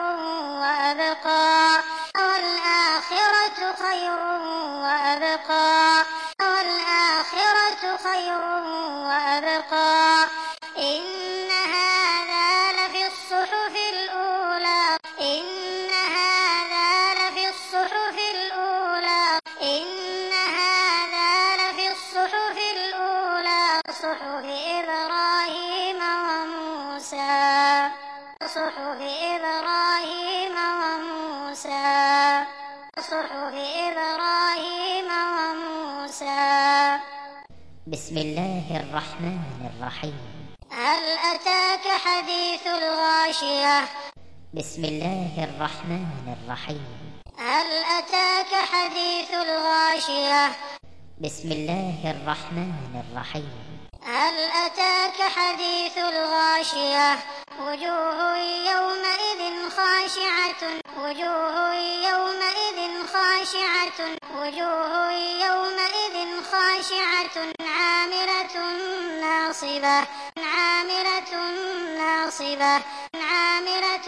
وأبقى والآخرة خير وأبقى والآخرة خير وأبقى إن هذا لفي الصحف الأولى إن هذا لفي الصحف الأولى إن هذا لفي الصحف الأولى صحف إبراهيم وموسى صحف إبراهيم وموسى صحف إبراهيم وموسى بسم الله الرحمن الرحيم هل أتاك حديث الغاشية بسم الله الرحمن الرحيم هل أتاك حديث الغاشية بسم الله الرحمن الرحيم هل أتاك حديث الغاشية وجوه يومئذ خاشعة وجوه يومئذ خاشعة وجوه يومئذ خاشعة عاملة ناصبة عاملة ناصبة عاملة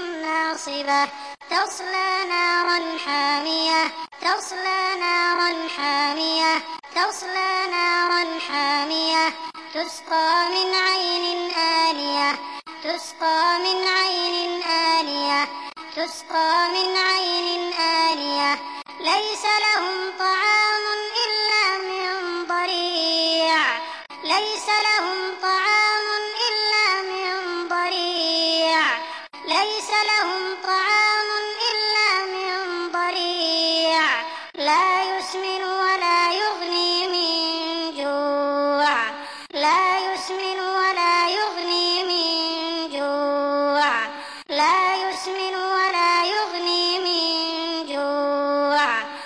ناصبة تصلى نارا حامية تصلى نارا حامية تصلى نارا حامية تسقى من عين آنية تسقى من عين آنية تسقى من عين آنية ليس لهم طعام إلا من ضريع ليس لهم طعام إلا من ضريع ليس لهم طعام إلا من ضريع لا يسمن ولا يغني من جوع لا يسمن ولا يغني من جوع لا يسمن ولا يغني من جوع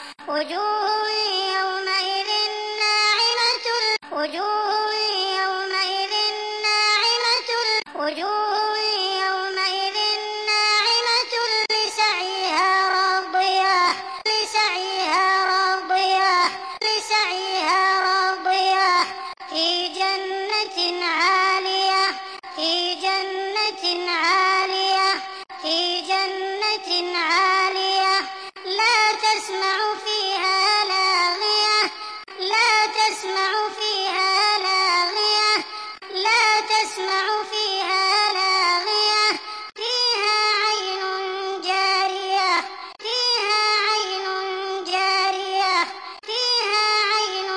وجوه يومئذ ناعمة وجوه يومئذ ناعمة وجوه يومئذ ناعمة لسعيها راضية لسعيها راضية لسعيها راضية في جنة عالية في جنة عالية في جنة عالية لا تسمع فيها لاغية لا تسمع فيها لاغية لا تسمع فيها لاغية فيها عين جارية فيها عين جارية فيها عين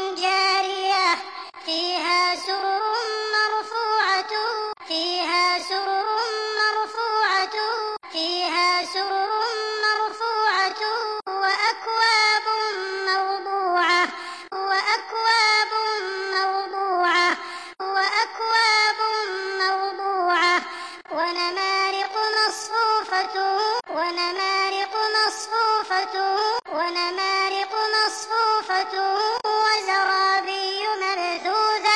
جارية فيها سرر مرفوعة فيها سرر مرفوعة فيها سرر مرفوعة وأكواب موضوعة وأكواب موضوعة وأكواب موضوعة ونمارق مصفوفة ونمارق مصفوفة ونمارق مصفوفة وزرابي مبثوثة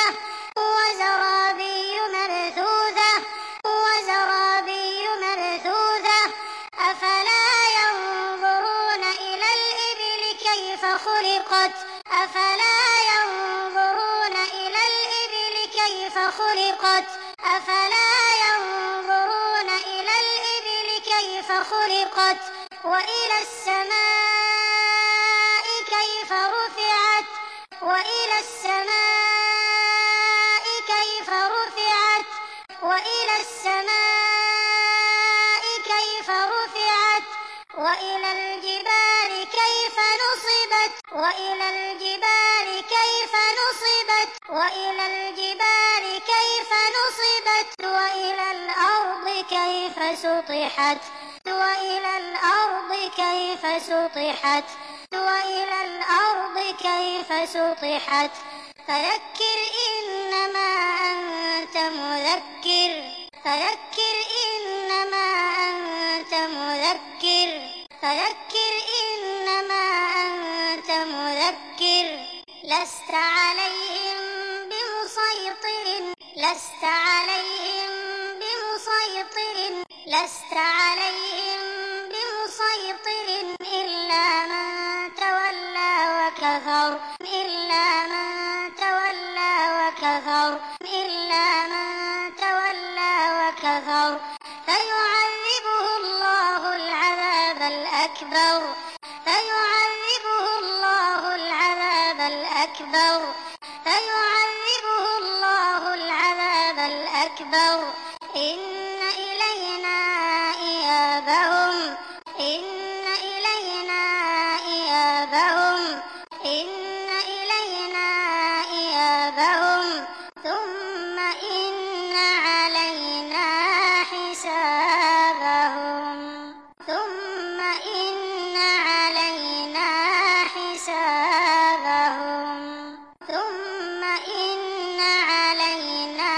وزرابي مبثوثة وزرابي مبثوثة أفلا ينظرون إلى الإبل كيف خلقت أفلا ينظرون إلى الإبل كيف خلقت أفلا ينظرون إلى الإبل كيف خلقت وإلى السماء كيف رفعت وإلى السماء كيف رفعت وإلى السماء كيف رفعت وإلى الجبال كيف نصبت وإلى الجبال كيف نصبت وإلى الجبال كيف نصبت وإلى الأرض كيف سطحت وإلى الأرض كيف سطحت وإلى الأرض كيف سطحت فذكر إنما أنت مذكر فذكر إنما أنت مذكر فذكر إنما أنت مذكر لست لست عليهم بمسيطر لست عليهم بمسيطر إلا من تولى وكفر إلا من تولى وكفر إلا من تولى وكفر فيعذبه الله العذاب الأكبر فيعذبه الله العذاب الأكبر فيعذبه الله العذاب الأكبر إن إلينا إيابهم إن إلينا إيابهم إن إلينا إيابهم ثم إن علينا حسابهم ثم إن علينا حسابهم ثم إن علينا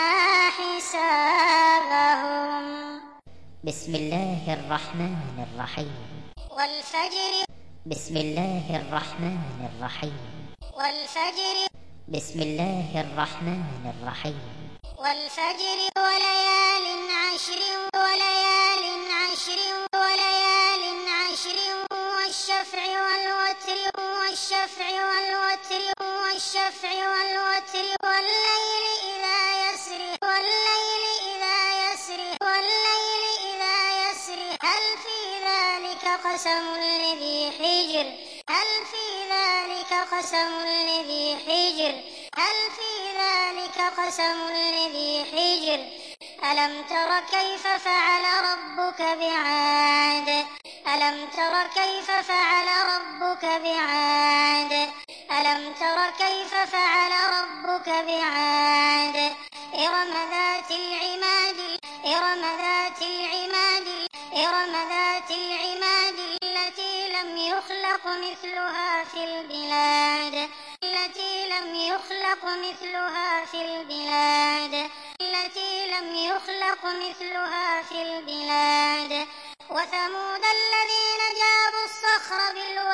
حسابهم. بسم الله الرحمن الرحيم. والفجر. بسم الله الرحمن الرحيم. والفجر. بسم الله الرحمن الرحيم. والفجر وليال عشر وليال عشر وليال عشر والشفع والوتر والشفع والوتر والشفع والوتر والليل إذا يسر والليل إذا يسر والليل إذا يسر هل في ذلك قسم لذي حجر هل في ذلك قسم لذي حجر هل في ذلك قسم لذي حجر ألم تر كيف فعل ربك بعاد ألم تر كيف فعل ربك بعاد ألم تر كيف فعل ربك بعاد إرم ذات العماد إرم ذات العماد إرم ذات العماد التي لم يخلق مثلها في البلاد التي لم يخلق مثلها في البلاد التي لم يخلق مثلها في البلاد وثمود الذين جابوا الصخر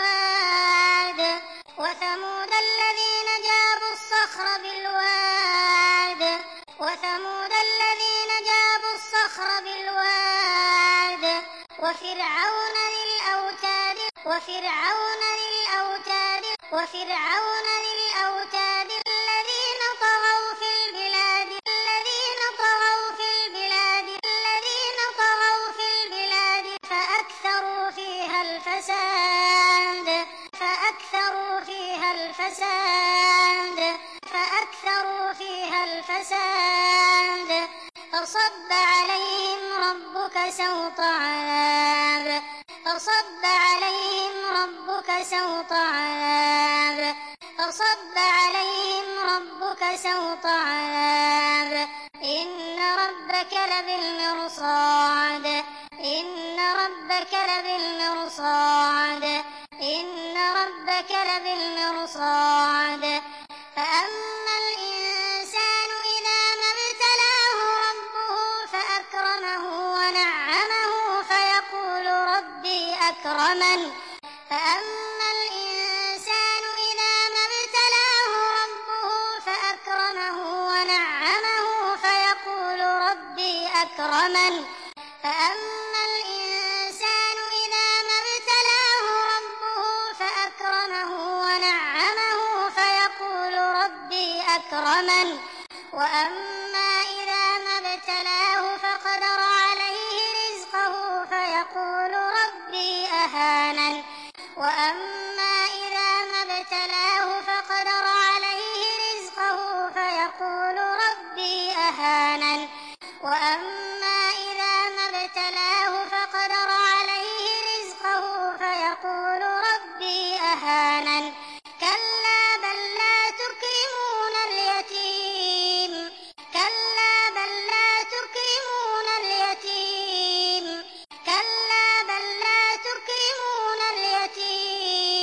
بالواد وثمود الذين جابوا الصخر بالواد وثمود الذين جابوا الصخر بالواد وفرعون ذي الأوتاد وفرعون ذي الأوتاد وفرعون ذي الأوتاد الذين طغوا في البلاد الذين طغوا في البلاد الذين طغوا في البلاد فأكثروا فيها الفساد فأكثروا فيها الفساد فأكثروا فيها الفساد فصب عليهم ربك سوط عذاب فصب عليهم ربك سوط عذاب فصب عليهم ربك سوط عذاب إن ربك لبالمرصاد إن ربك لبالمرصاد إن ربك لبالمرصاد فأما الإنسان إذا ما ابتلاه ربه فأكرمه ونعمه فيقول ربي أكرمن فأما الإنسان إذا ما ابتلاه ربه فأكرمه ونعمه فيقول ربي أكرمن فأما الإنسان إذا ما ابتلاه ربه فأكرمه ونعمه فيقول ربي أكرمن وأما إذا ما ابتلاه فقدر عليه رزقه فيقول ربي أهانن وأما إذا ما ابتلاه فقدر عليه رزقه فيقول ربي أهانن وأما إذا ما ابتلاه فقدر عليه رزقه فيقول ربي أهانن كلا بل لا تكرمون اليتيم كلا بل لا تكرمون اليتيم كلا بل لا تكرمون اليتيم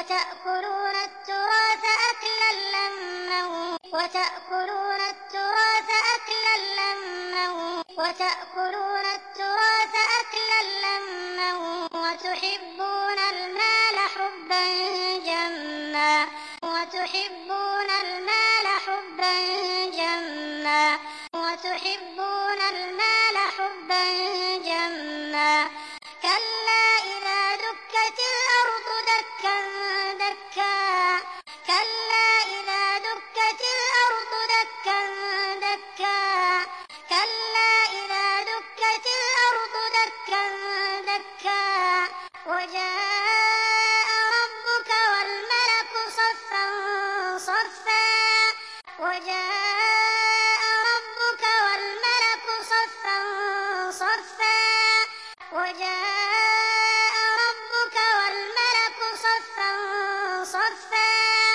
وتأكلون التراث أكلا لما وتأكلون التراث أكلا لما وتأكلون التراث أكلا لما وتحبون المال حبا جما وتحبون المال حبا جما وتحبون المال حبا جما كلا إذا دكت الأرض دكا دكا كلا إذا دكت الأرض دكا دكا كلا إذا دكت الأرض دكا دكا وجاء ربك والملك صفا صفا وجاء ربك والملك صفا صفا وجاء ربك والملك صفا صفا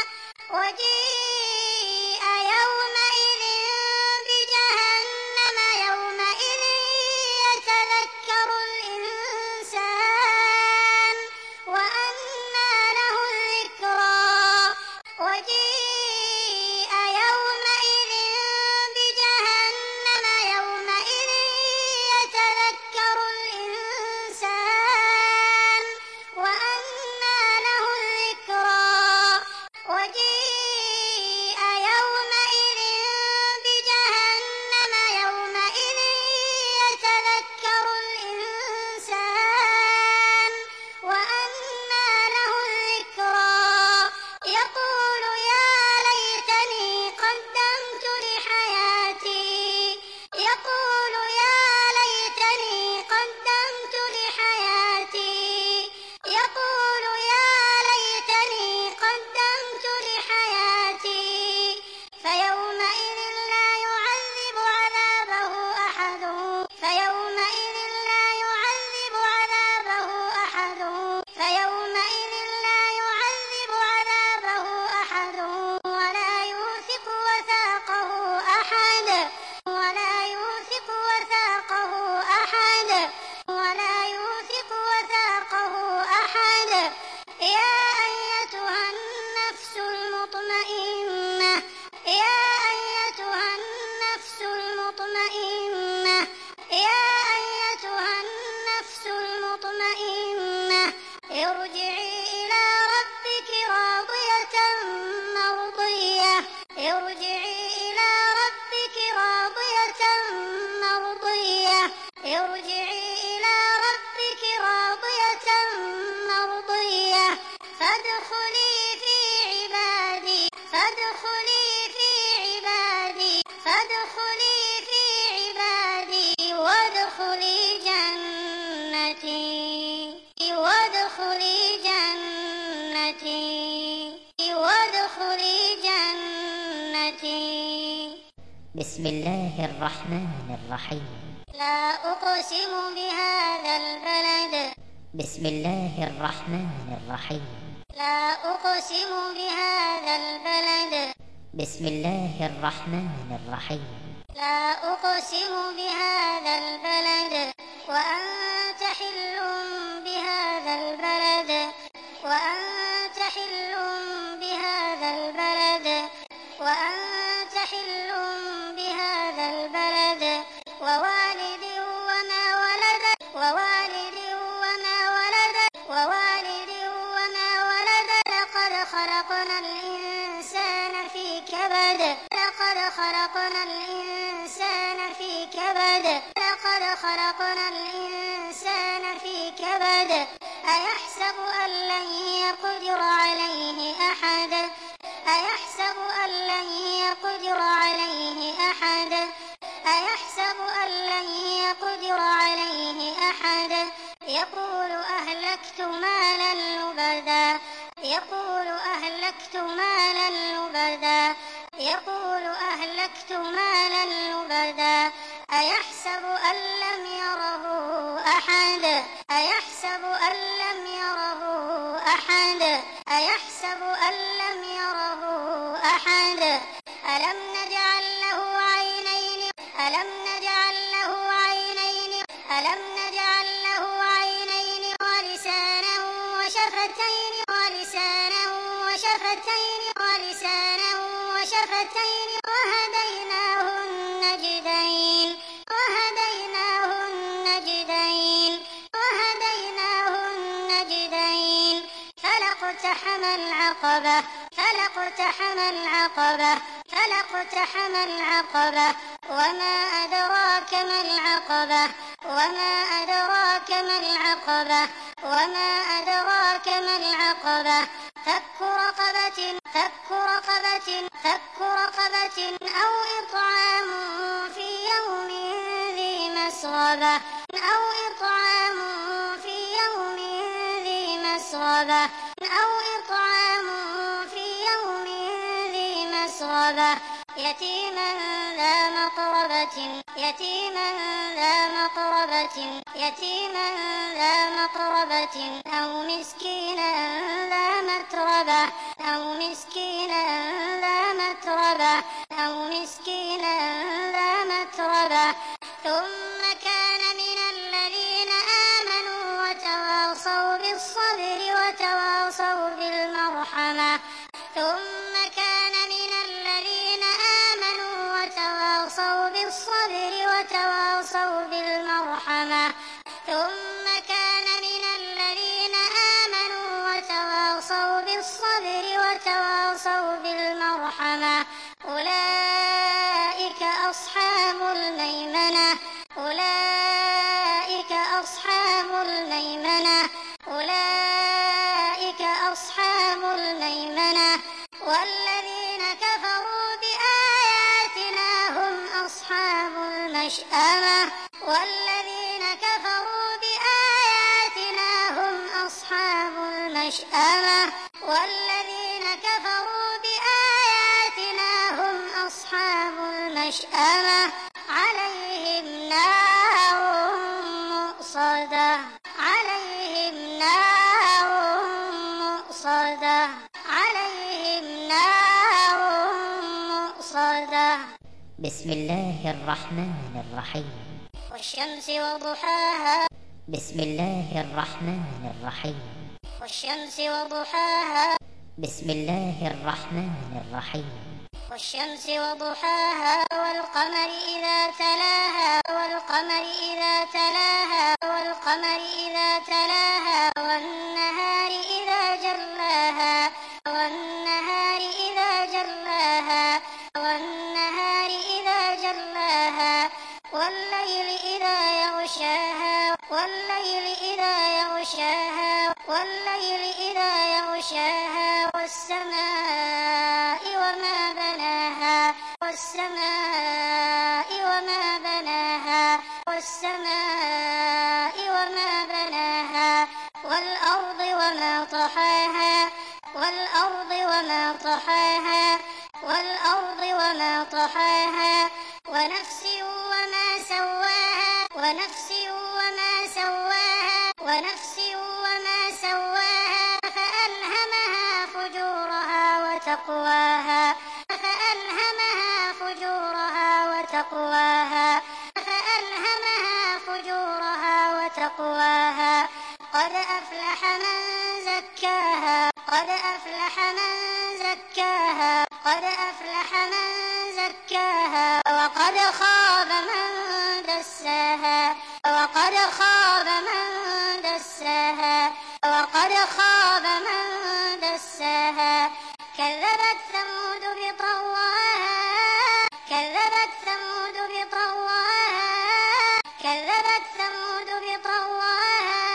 وجيء يومئذ بجهنم يومئذ يتذكر الإنسان وأنى له الذكرى وجيء يومئذ بجهنم يومئذ يتذكر الإنسان وأنى له الذكرى وجيء يومئذ بجهنم يومئذ يتذكر الإنسان وأنى له الذكرى يقول يا ليتني قدمت لحياتي يقول يا ليتني قدمت لحياتي يقول يا ليتني قدمت لحياتي فيومئذ لا يعذب عذابه أحد فيومئذ لا يعذب عذابه أحد فيومئذ لا يعذب عذابه أحد ولا يوثق وثاقه أحد ولا يوثق وثاقه أحد ولا يوثق وثاقه أحد يا أيتها النفس المطمئنة يا أيتها النفس المطمئنة يا أيتها النفس المطمئنة ارجعي إلى ربك راضية مرضية ارجعي إلى ربك راضية مرضية ارجعي إلى ربك راضية مرضية فادخلي في عبادي فادخلي في عبادي فادخلي في عبادي وادخلي جنتي وادخلي جنتي وادخلي جنتي بسم الله الرحمن الرحيم لا أقسم بهذا البلد بسم الله الرحمن الرحيم لا أقسم بهذا البلد بسم الله الرحمن الرحيم لا أقسم بهذا البلد وأنت حل بهذا البلد وأنت حل بهذا البلد وأنت حل بهذا البلد ووالد وما ولد ووالد وما ولد ووالد وما ولد لقد خلقنا الإنسان في كبد لقد خلقنا الإنسان في كبد لقد خلقنا الإنسان في كبد أيحسب أن لن يقدر عليه أحد أيحسب أن لن يقدر عليه أحد أيحسب أن لن يقدر عليه أحد يقول أهلكت مالا لبدا يقول أهلكت مالا لبدا يقول أهلكت مالا لبدا أيحسب أن لم يره أحد أيحسب أن لم يره أحد أيحسب أن لم يره أحد ألم نجعل له عينين ألم نجعل له عينين ألم نجعل له عينين ولسانا وشفتين ولسانا اقتحم العقبة فلا اقتحم العقبة وما أدراك ما العقبة وما أدراك ما العقبة وما أدراك ما العقبة فك رقبة فك رقبة فك رقبة أو إطعام في يوم ذي مسغبة أو إطعام في يوم ذي مسغبة أو إطعام في يوم ذي مسغبة يتيما ذا مقربة يتيما ذا مقربة يتيما ذا مقربة أو مسكينا ذا متربة أو مسكينا ذا متربة أو مسكينا ذا متربة ثم كان من الذين آمنوا وتواصوا بالصبر وتواصوا بالمرحمة ثم كان من الذين آمنوا وتواصوا بالصبر وتواصوا بالمرحمة ثم كان من الذين آمنوا وتواصوا بالصبر وتواصوا بالمرحمة أولئك أصحاب الميمنة أولئك أصحاب الميمنة أولئك أصحاب الميمنة والذين كفروا بآياتنا هم أصحاب المشأمة والذين كفروا بآياتنا هم أصحاب المشأمة والذين كفروا بآياتنا هم أصحاب المشأمة عليهم نار مؤصدة عليهم نار مؤصدة عليهم نار مؤصدة بسم الله الرحمن الرحيم والشمس وضحاها بسم الله الرحمن الرحيم والشمس وضحاها بسم الله الرحمن الرحيم والشمس وضحاها والقمر إذا تلاها والقمر إذا تلاها والقمر إذا تلاها والنهار إذا جلاها والنهار إذا جلاها والنهار إذا جلاها والليل إذا يغشاها والليل إذا يغشاها والليل إذا يغشاها والسماء وما بناها والسماء وما بناها والسماء وما بناها والأرض وما طحاها والأرض وما طحاها والأرض وما طحاها ونفس وما سواها ونفس وما سواها ونفس وما سواها فألهمها فجورها وتقواها فألهمها فجورها وتقواها فألهمها فجورها وتقواها قد أفلح من زكاها قد أفلح من زكاها قد أفلح من زكاها وقد خاب من دساها وقد خاب من دساها وقد خاب من دساها كذبت ثمود بطغواها كذبت ثمود بطغواها كذبت ثمود بطغواها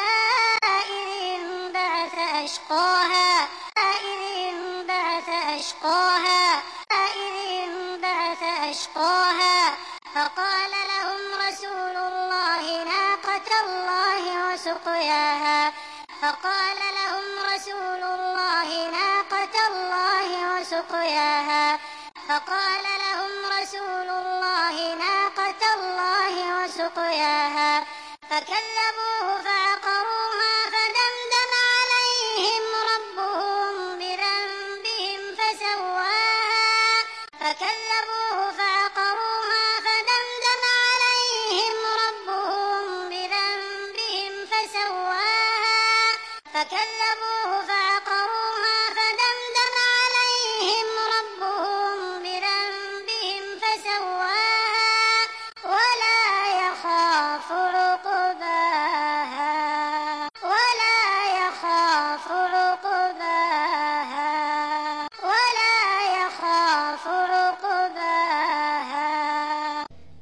إذ انبعث أشقاها إذ انبعث أشقاها إذ انبعث أشقاها فقال لهم رسول الله ناقة الله وسقياها فقال لهم رسول الله ناقة الله وسقياها فقال لهم رسول الله ناقة الله وسقياها فكذبوه فعقروها فدمدم عليهم ربهم بذنبهم فسواها فكذبوه فعقروها فدمدم عليهم ربهم بذنبهم فسواها فكذبوه فعقروها فدمدم عليهم ربهم بذنبهم فسواها ولا يخاف عقباها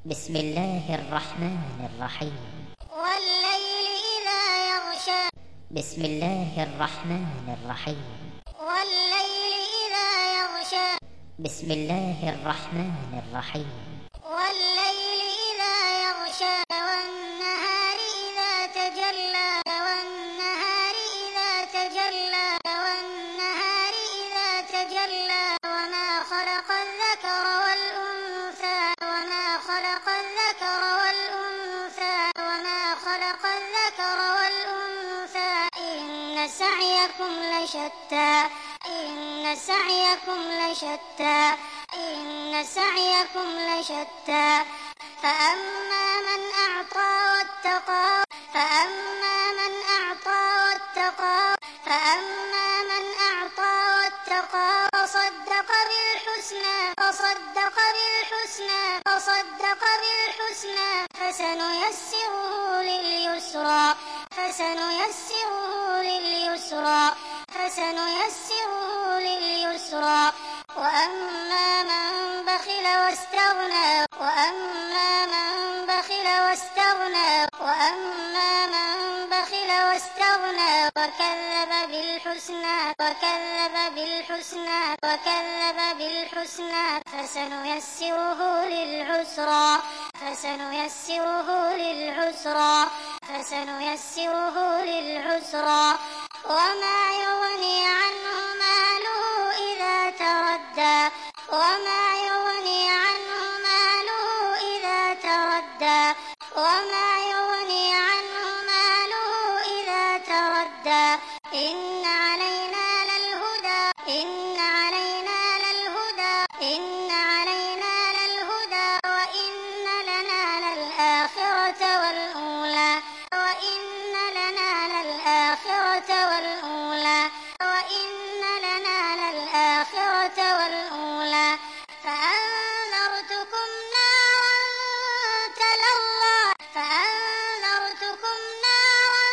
بسم الله الرحمن الرحيم والليل إذا يغشى بسم الله الرحمن الرحيم والليل إذا يغشى بسم الله الرحمن الرحيم والليل إذا يغشى والنهار إذا تجلى والنهار إذا تجلى والنهار إذا تجلى وما خلق الذكر والأنثى وما خلق الذكر والأنثى وما خلق الذكر والأنثى إن سعيكم لشتى إن سعيكم لشتى إن سعيكم لشتى فأما من أعطى واتقى فأما من أعطى واتقى فأما من أعطى واتقى وصدق بالحسنى وصدق بالحسنى وصدق بالحسنى فسنيسره لليسرى فسنيسره لليسرى فسنيسره لليسرى وأما من بخل واستغنى وأما من بخل واستغنى وأما من بخل واستغنى وكذب بالحسنى وكذب بالحسنى وكذب بالحسنى فسنيسره للعسرى فسنيسره للعسرى فسنيسره للعسرى وما يغني عنه ماله إذا تردى وما يغني عنه ماله إذا تردى وما يغني عنه ماله إذا تردى إن علينا للهدى إن علينا للهدى إن علينا للهدى وإن لنا للآخرة والأولى وإن لنا للآخرة والأولى وإن لنا للآخرة والأولى فأنذرتكم نارا تلظى فأنذرتكم نارا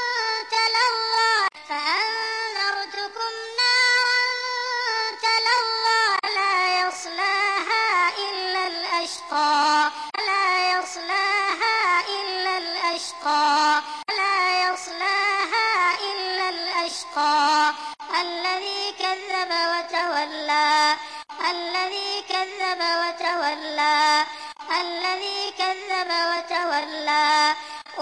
تلظى فأنذرتكم نارا تلظى لا يصلاها إلا الأشقى لا يصلاها إلا الأشقى لا يصلاها إلا الأشقى الذي كذب وتولى الذي كذب وتولى الذي كذب وتولى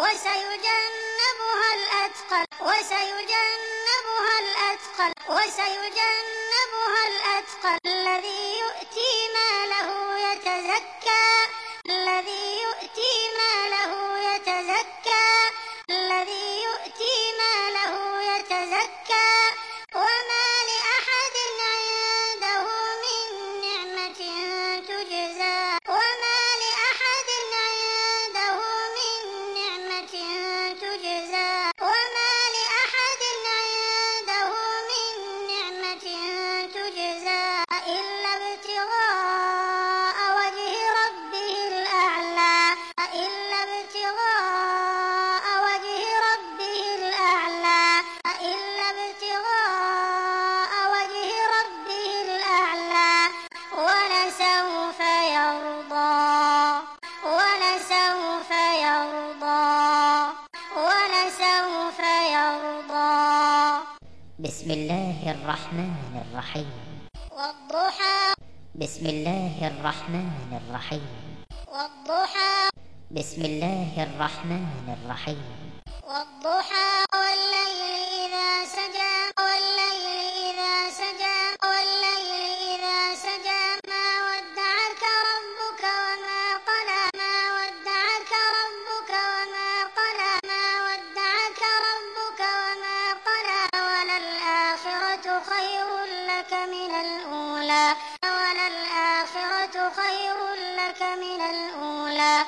وسيجنبها الأتقى وسيجنبها الأتقى وسيجنبها الأتقى الذي يؤتي ماله يتزكى الذي يؤتي ماله يتزكى الذي يؤتي ماله يتزكى وما لأحد عنده من نعمة تجزى وما لأحد عنده من نعمة تجزى وما لأحد عنده من نعمة تجزى إلا ابتغاء وجه ربه الأعلى إلا ابتغاء وجه ربه الأعلى إلا ابتغاء وجه ربه الأعلى ولسوف يرضى ولسوف يرضى ولسوف يرضى بسم الله الرحمن الرحيم والضحى بسم الله الرحمن الرحيم والضحى بسم الله الرحمن الرحيم والضحى والليل إذا سجى والليل إذا سجى والليل إذا سجى ما ودعك ربك وما قلى ما ودعك ربك وما قلى ما ودعك ربك وما قلى وللآخرة خير لك من الأولى وللآخرة خير لك من الأولى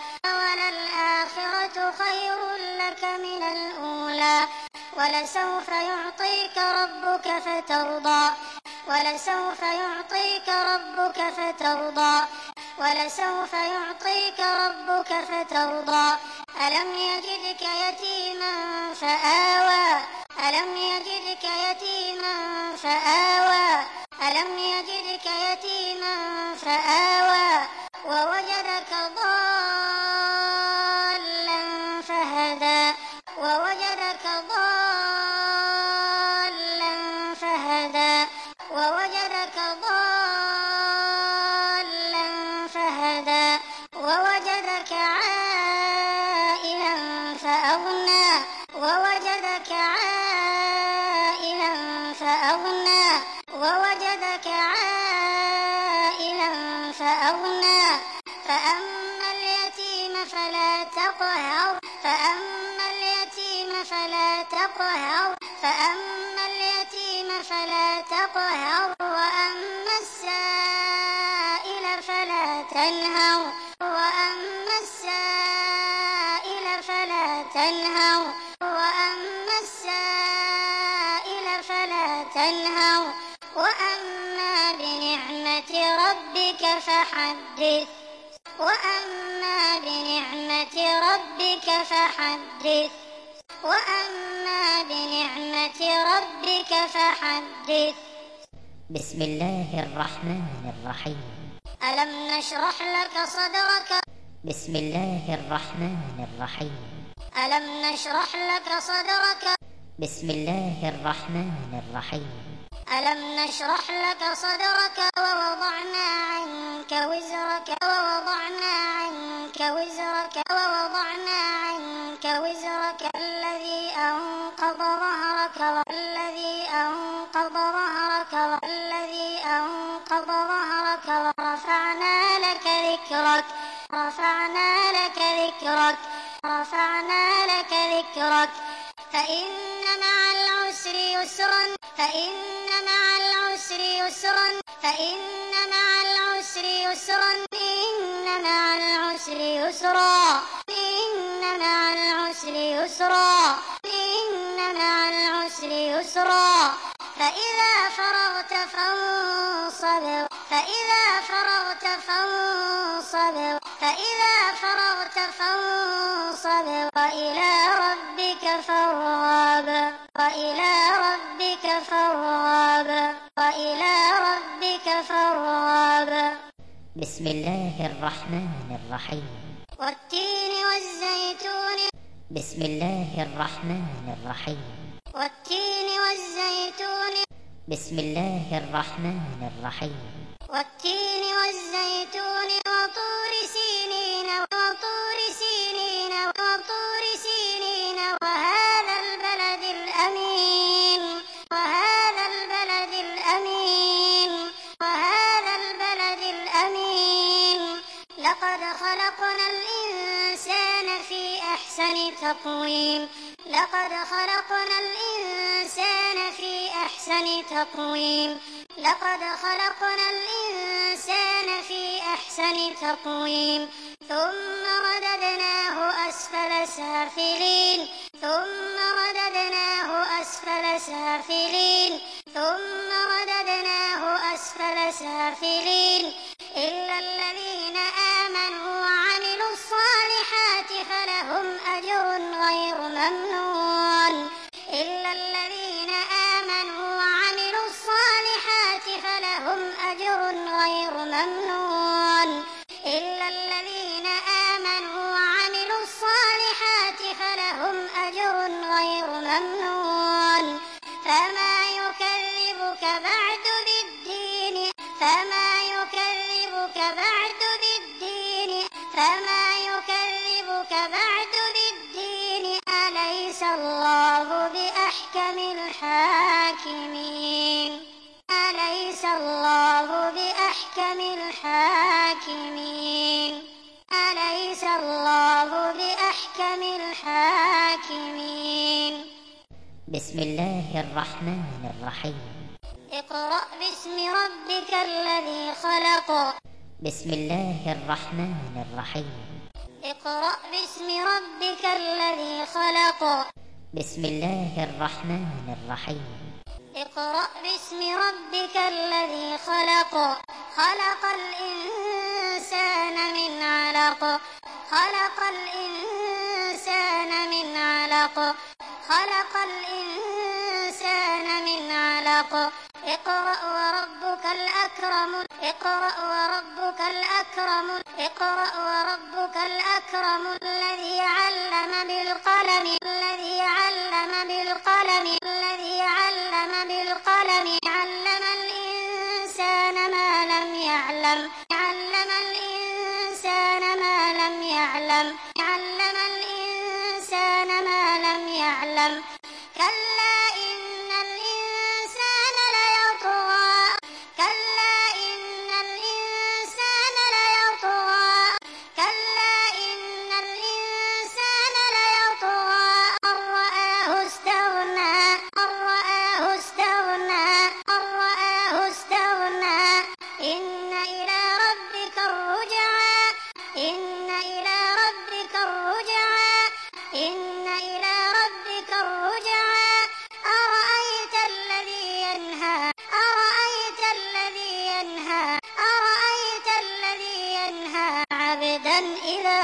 وللآخرة خير لك من الأولى ولسوف يعطيك ربك فترضى ولسوف يعطيك ربك فترضى ولسوف يعطيك ربك فترضى ألم يجدك يتيما فآوى ألم يجدك يتيما فآوى ألم يجدك يتيما فآوى ووجدك ضالا فأغنى فأما اليتيم فلا تقهر فأما اليتيم فلا تقهر فأما اليتيم فلا تقهر وأما السائل فلا تنهر وأما السائل فلا تنهر وأما السائل فلا تنهر وأما بنعمة ربك فحدث وأما بنعمة ربك فحدث وأما بنعمة ربك فحدث. بسم الله الرحمن الرحيم. ألم نشرح لك صدرك. بسم الله الرحمن الرحيم. ألم نشرح لك صدرك. بسم الله الرحمن الرحيم. ألم نشرح لك صدرك ووضعنا عنك وزرك ووضعنا عنك وزرك ووضعنا عنك وزرك الذي أنقض ظهرك والذي أنقض ظهرك والذي أنقض ظهرك ورفعنا لك ذكرك رفعنا لك ذكرك رفعنا لك ذكرك فإن مع العسر يسرا فإن مع العسر يسرا فإن مع العسر يسرا إن مع العسر يسرا إن مع العسر يسرا إن مع العسر يسرا فإذا فرغت فانصب فإذا فرغت فانصب فإذا فرغت فانصب وإلى ربك فارغب وإلى ربك فارغب وإلى ربك فارغب. بسم الله الرحمن الرحيم. والتين والزيتون. بسم الله الرحمن الرحيم. والتين والزيتون. بسم الله الرحمن الرحيم. والتين والزيتون وطور سينين وطور سينين وطور سينين وهذا البلد الأمين وهذا البلد الأمين وهذا البلد الأمين لقد خلقنا الإنسان في أحسن تقويم لقد خلقنا الإنسان في أحسن تقويم لقد خلقنا الإنسان في أحسن تقويم ثم رددناه أسفل سافلين ثم رددناه أسفل سافلين ثم رددناه أسفل سافلين إلا الذين آمنوا وعملوا الصالحات فلهم أجر غير ممنون إلا الذين آمنوا وعملوا الصالحات فلهم أجر غير ممنون إلا الذين آمنوا وعملوا الصالحات فلهم أجر غير ممنون فما يكذبك بعد بالدين فما يكذبك بعد بالدين فما يكذبك بعد بالدين أليس الله بأحكم الحاكمين أليس الله بأحكم الحاكمين أليس الله بأحكم الحاكمين. بسم الله الرحمن الرحيم. اقرأ باسم ربك الذي خلق. بسم الله الرحمن الرحيم. اقرأ باسم ربك الذي خلق. بسم الله الرحمن الرحيم. اقرأ باسم ربك الذي خلق خلق الإنسان من علق خلق الإنسان من علق خلق الإنسان من علق اقرأ وربك الأكرم اقرأ وربك الأكرم اقرأ وربك الأكرم الذي علم بالقلم الذي علم بالقلم الذي علم بالقلم علم الإنسان ما لم يعلم علم الإنسان ما لم يعلم علم الإنسان ما لم يعلم كلا إن الإنسان ليطغى كلا إن الإنسان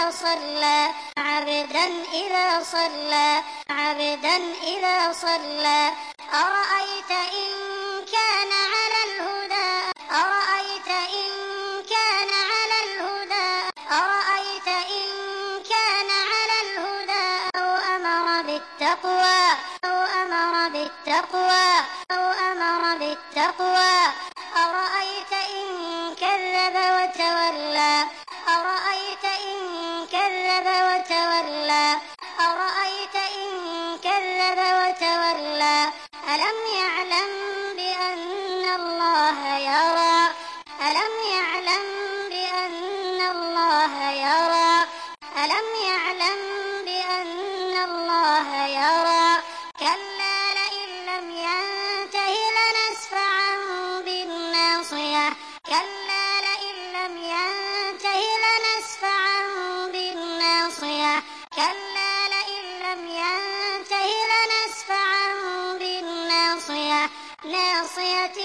إذا صلى عبدا إذا صلى عبدا إذا صلى أرأيت إن كان على الهدى أرأيت إن كان على الهدى أرأيت إن كان على الهدى أو أمر بالتقوى أو أمر بالتقوى أو أمر بالتقوى أرأيت إن كذب وتولى أرأيت إن كذب وتولى أرأيت إن كذب وتولى ألم يعلم بأن الله يرى ألم يعلم بأن الله يرى ألم يعلم بأن الله يرى كلا لئن لم ينته لنسفعا بالناصية كلا لئن لم ينته لنسفعا بالناصية كلا لئن لم ينته لنسفعا بالناصية ناصية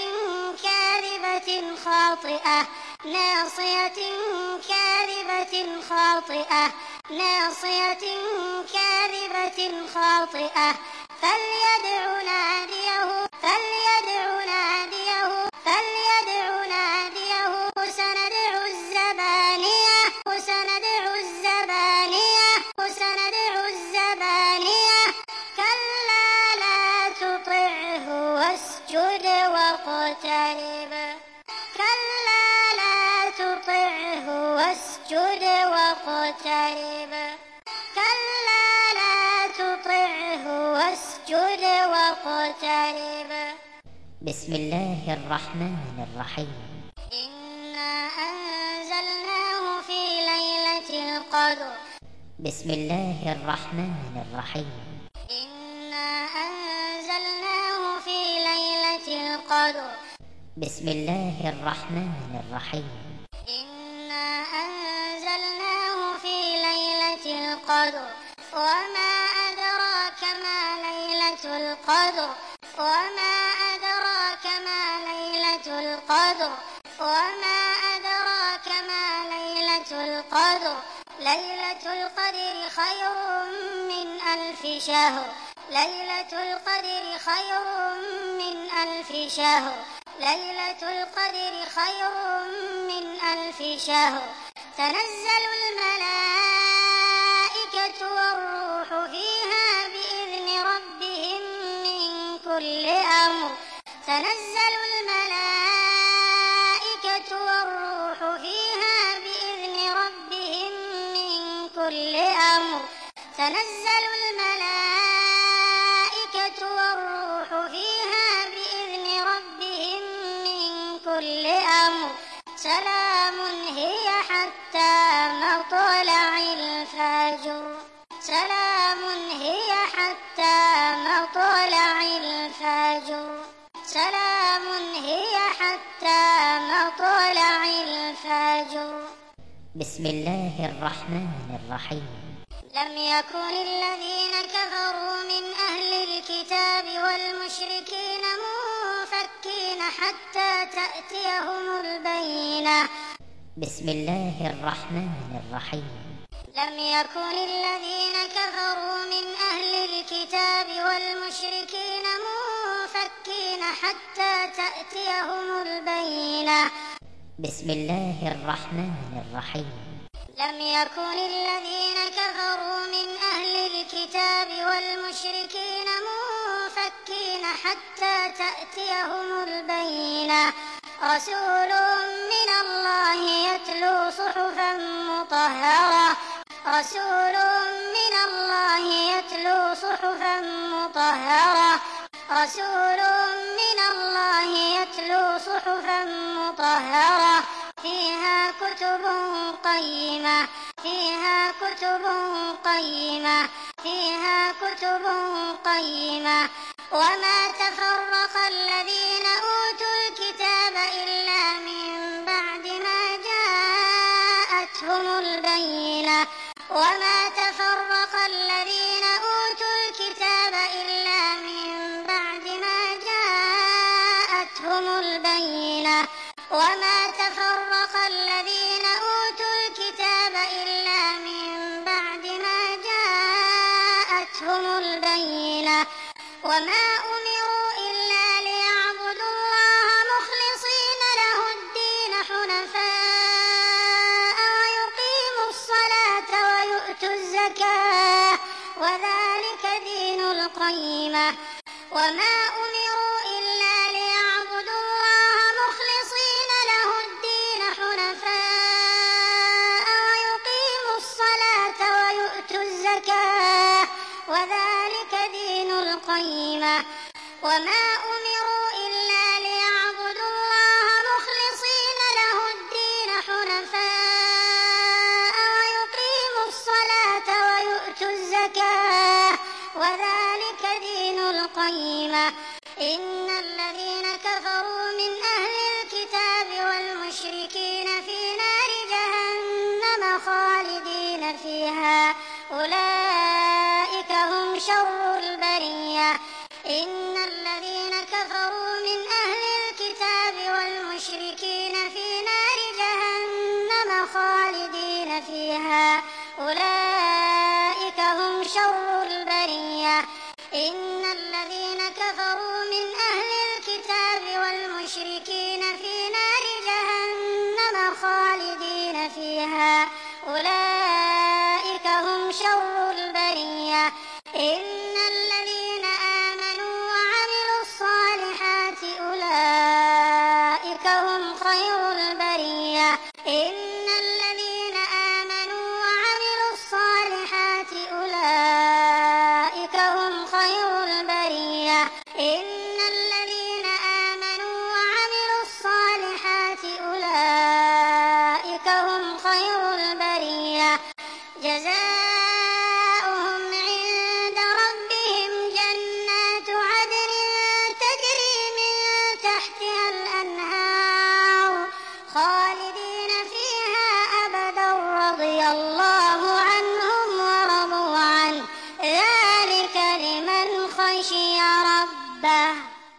كاذبة خاطئة ناصية كاذبة خاطئة ناصية كاذبة خاطئة فليدع ناديه فليدع ناديه فليدع ناديه سندع الزبانية سندع الزبانية سندع الزبانية كلا لا تطعه واسجد واقترب كلا لا تطعه واسجد واقترب كلا لا تطعه واسجد واقترب بسم الله الرحمن الرحيم إنا أنزلناه في ليلة القدر بسم الله الرحمن الرحيم إنا أنزلناه في ليلة القدر بسم الله الرحمن الرحيم إنا أنزلناه في ليلة القدر وما أدراك ما ليلة القدر وما أدراك ما ليلة القدر وما أدراك ما ليلة القدر ليلة القدر خير من ألف شهر ليلة القدر خير من ألف شهر ليلة القدر خير من ألف شهر تنزل الملائكة والروح فيها بإذن ربهم من كل أمر تنزل الملائكة والروح فيها بإذن ربهم من كل أمر تنزل الملائكة والروح فيها بإذن ربهم من كل أمر سلام هي حتى مطلع الفجر سلام هي حتى مطلع الفجر سلام هي حتى مطلع الفجر بسم الله الرحمن الرحيم لم يكن الذين كفروا من أهل الكتاب والمشركين منفكين حتى تأتيهم البينة بسم الله الرحمن الرحيم لم يكن الذين كفروا من أهل الكتاب والمشركين منفكين حتى تأتيهم البينة بسم الله الرحمن الرحيم لم يكن الذين كفروا من أهل الكتاب والمشركين منفكين حتى تأتيهم البينة رسول من الله يتلو صحفا مطهرة رسول من الله يتلو صحفا مطهرة رسول من الله يتلو صحفا مطهرة فيها كتب قيمة فيها كتب قيمة فيها كتب قيمة وما تفرق الذين أوتوا الكتاب إلا من بعد ما جاءتهم البينة وما تفرق الذين أوتوا الكتاب إلا من بعد ما جاءتهم البينة وما تفرق الذين أوتوا الكتاب إلا من جاءتهم البينة وما أمروا إلا ليعبدوا الله مخلصين له الدين حنفاء ويقيموا الصلاة ويؤتوا الزكاة وذلك دين القيمة وما أمروا إلا ليعبدوا الله مخلصين له الدين حنفاء ويقيموا الصلاة ويؤتوا الزكاة وذلك دين القيمة وما أمروا إلا ليعبدوا الله مخلصين له الدين حنفاء ويقيموا الصلاة ويؤتوا الزكاة وذلك دين القيمة إن الذين كفروا من أهل الكتاب والمشركين في نار جهنم خالدين فيها أولئك هم شر البرية إن الذين كفروا من أهل الكتاب والمشركين في نار جهنم خالدين فيها أولئك هم شر البرية إن الذين كفروا من أهل الكتاب والمشركين في نار جهنم خالدين فيها أولئك هم شر البرية إن الذين آمنوا وعملوا الصالحات أولئك هم خير البرية إن الذين آمنوا وعملوا الصالحات أولئك هم خير البرية إن الذين آمنوا وعملوا الصالحات أولئك هم خير البرية جزاؤهم عند ربهم جنات عدن تجري من تحتها الأنهار خالدين فيها أبدا رضي الله عنهم ورضوا عنه ذلك لمن خشي ربه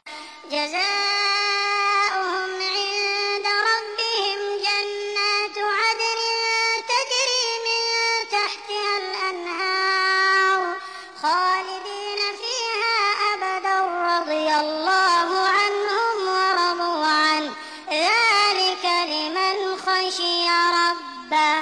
جزاؤهم عند ربهم جنات عدن تجري من تحتها الأنهار خالدين فيها أبدا رضي الله عنهم ورضوا عنه ذلك لمن خشي ربه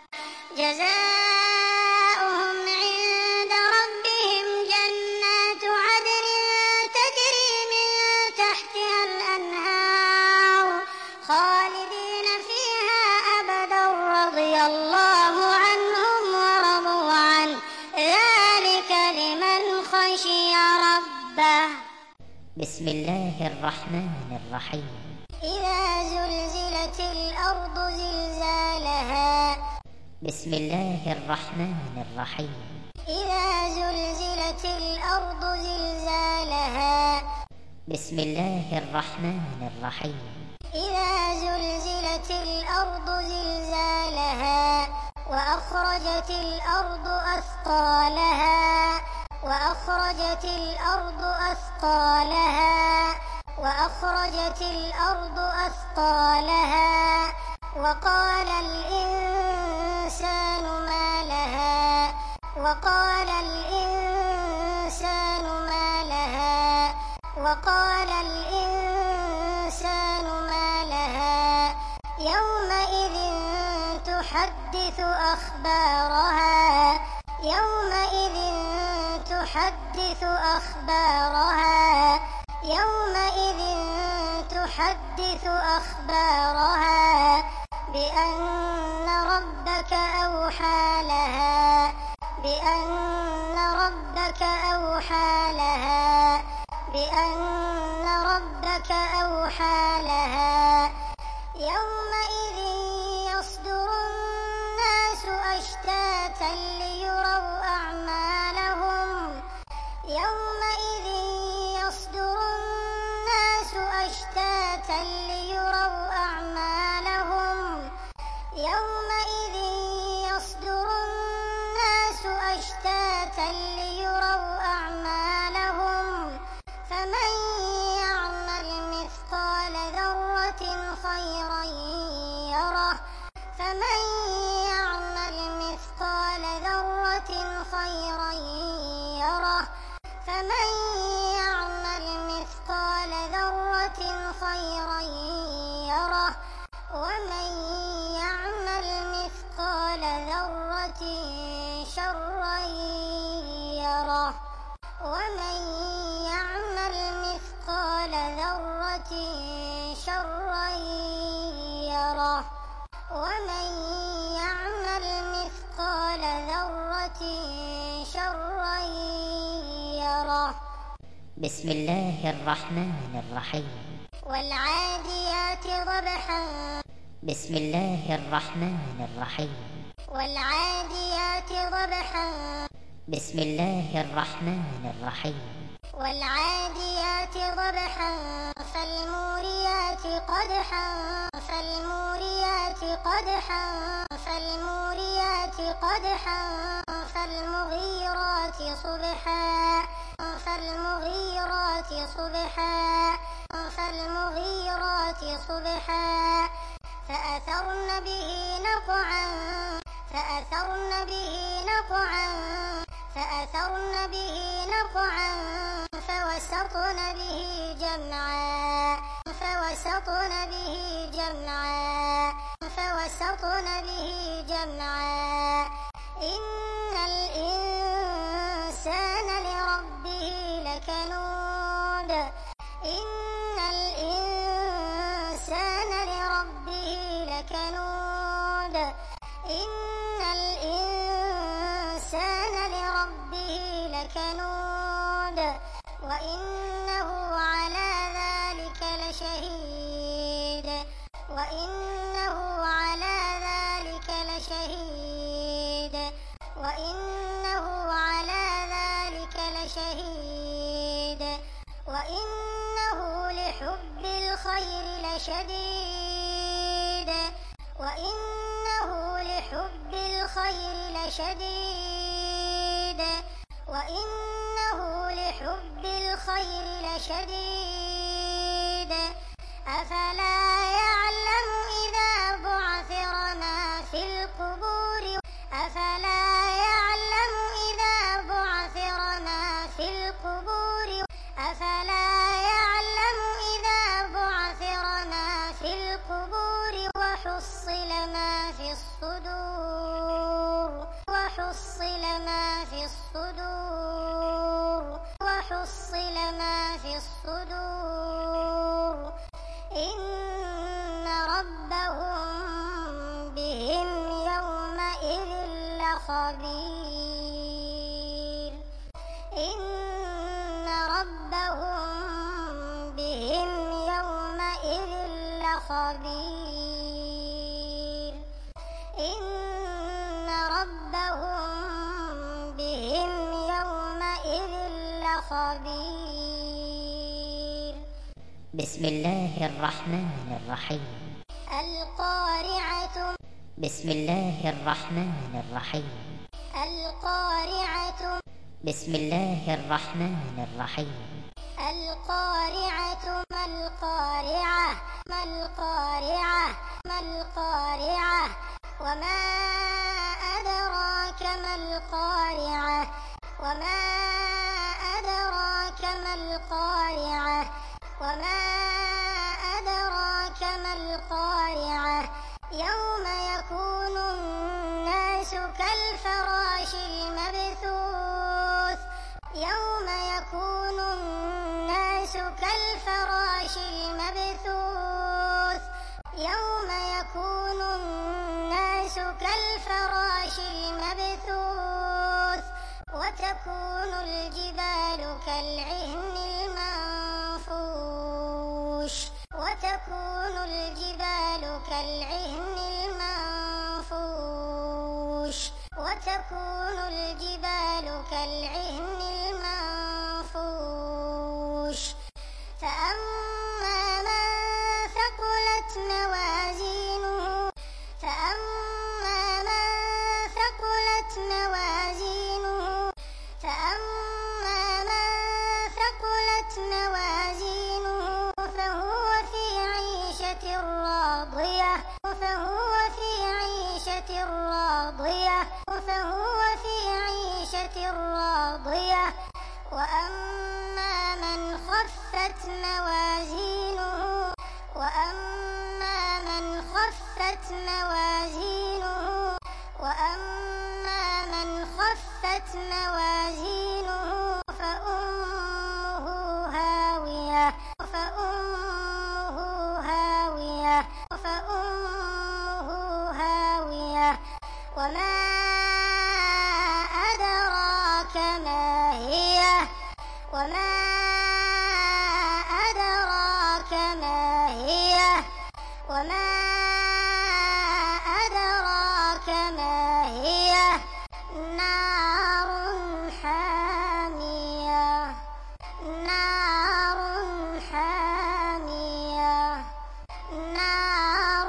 جزاؤهم عند ربهم جنات عدن تجري من تحتها الأنهار خالدين فيها أبدا رضي الله عنهم ورضوا عنه ذلك لمن خشي ربه بسم الله الرحمن الرحيم إذا زلزلت الأرض زلزالها بسم الله الرحمن الرحيم إذا زلزلت الأرض زلزالها بسم الله الرحمن الرحيم إذا زلزلت الأرض زلزالها وأخرجت الأرض أثقالها وأخرجت الأرض أثقالها وأخرجت الأرض أثقالها وقال الإنسان ما لها وقال الإنسان ما لها وقال الإنسان ما لها يومئذ تحدث أخبارها يومئذ تحدث أخبارها يومئذ تحدث أخبارها بأن ربك أوحى لها بأن ربك أوحى لها بأن ربك أوحى لها يومئذ يصدر الناس أشتاتا ليروا أعمالهم يومئذ يصدر الناس أشتاتا ليروا أعمالهم يومئذ يصدر الناس أشتاتا ليروا أعمالهم فمن يعمل مثقال ذرة خيرا يره فمن يعمل مثقال ذرة خيرا يره ومن يعمل مثقال ذرة خيرا يره ومن يعمل مثقال ذرة شرا يره ومن يعمل مثقال ذرة شرا يره ومن يعمل مثقال ذرة شرا يره. بسم الله الرحمن الرحيم. والعاديات ضبحا. بسم الله الرحمن الرحيم. والعاديات ضبحا. بسم الله الرحمن الرحيم. والعاديات ضبحا فالموريات قدحا فالموريات قدحا فالموريات قدحا فالمغيرات صبحا فالمغيرات صبحا فالمغيرات صبحا فأثرن به نقعا فأثرن به نقعا فأثرن به نقعا فوسطن به جمعا فوسطن به جمعا فوسطن به جمعا إن الإنسان لربه لكنود إن الإنسان لربه لكنود إن الإنسان لربه لكنود وإنه على ذلك لشهيد وإنه على ذلك لشهيد وإنه على ذلك لشهيد وإنه لحب الخير لشديد وإنه لحب الخير لشديد وإنه لحب الخير لشديد أفلا يعلم إذا بعثر ما في القبور أفلا يعلم إذا بعثر ما في القبور أفلا يعلم إذا بعثر ما في القبور وحصل ما في الصدور وحصل ما في الصدور وحصل ما في الصدور إن ربهم بهم يومئذ لخبير إن ربهم بهم يومئذ لخبير إن ربهم بهم يومئذ لخبير. بسم الله الرحمن الرحيم. القارعة. بسم الله الرحمن الرحيم. القارعة. بسم الله الرحمن الرحيم. القارعة. ما القارعة ما القارعة ما القارعة وما أدراك ما القارعة وما أدراك ما القارعة وما أدراك ما القارعة يوم يكون الناس كالفراش المبثوث يوم يكون الناس كالفراش المبثوث يوم يكون الناس كالفراش المبثوث وتكون الجبال كالعهن المنفوش وتكون الجبال كالعهن المنفوش وتكون الجبال كالعهن المنفوش فأما من ثقلت موازينه فأما من ثقلت موازينه فأما من ثقلت موازينه فهو في عيشة راضية فهو في عيشة راضية فهو في عيشة راضية وأما موازينه وأما من خفت موازينه وأما من خفت موازينه فأمه هاوية فأمه هاوية فأمه هاوية وما أدراك ما هي وما أدراك ما هي وما أدراك ما هي نار حامية نار حامية نار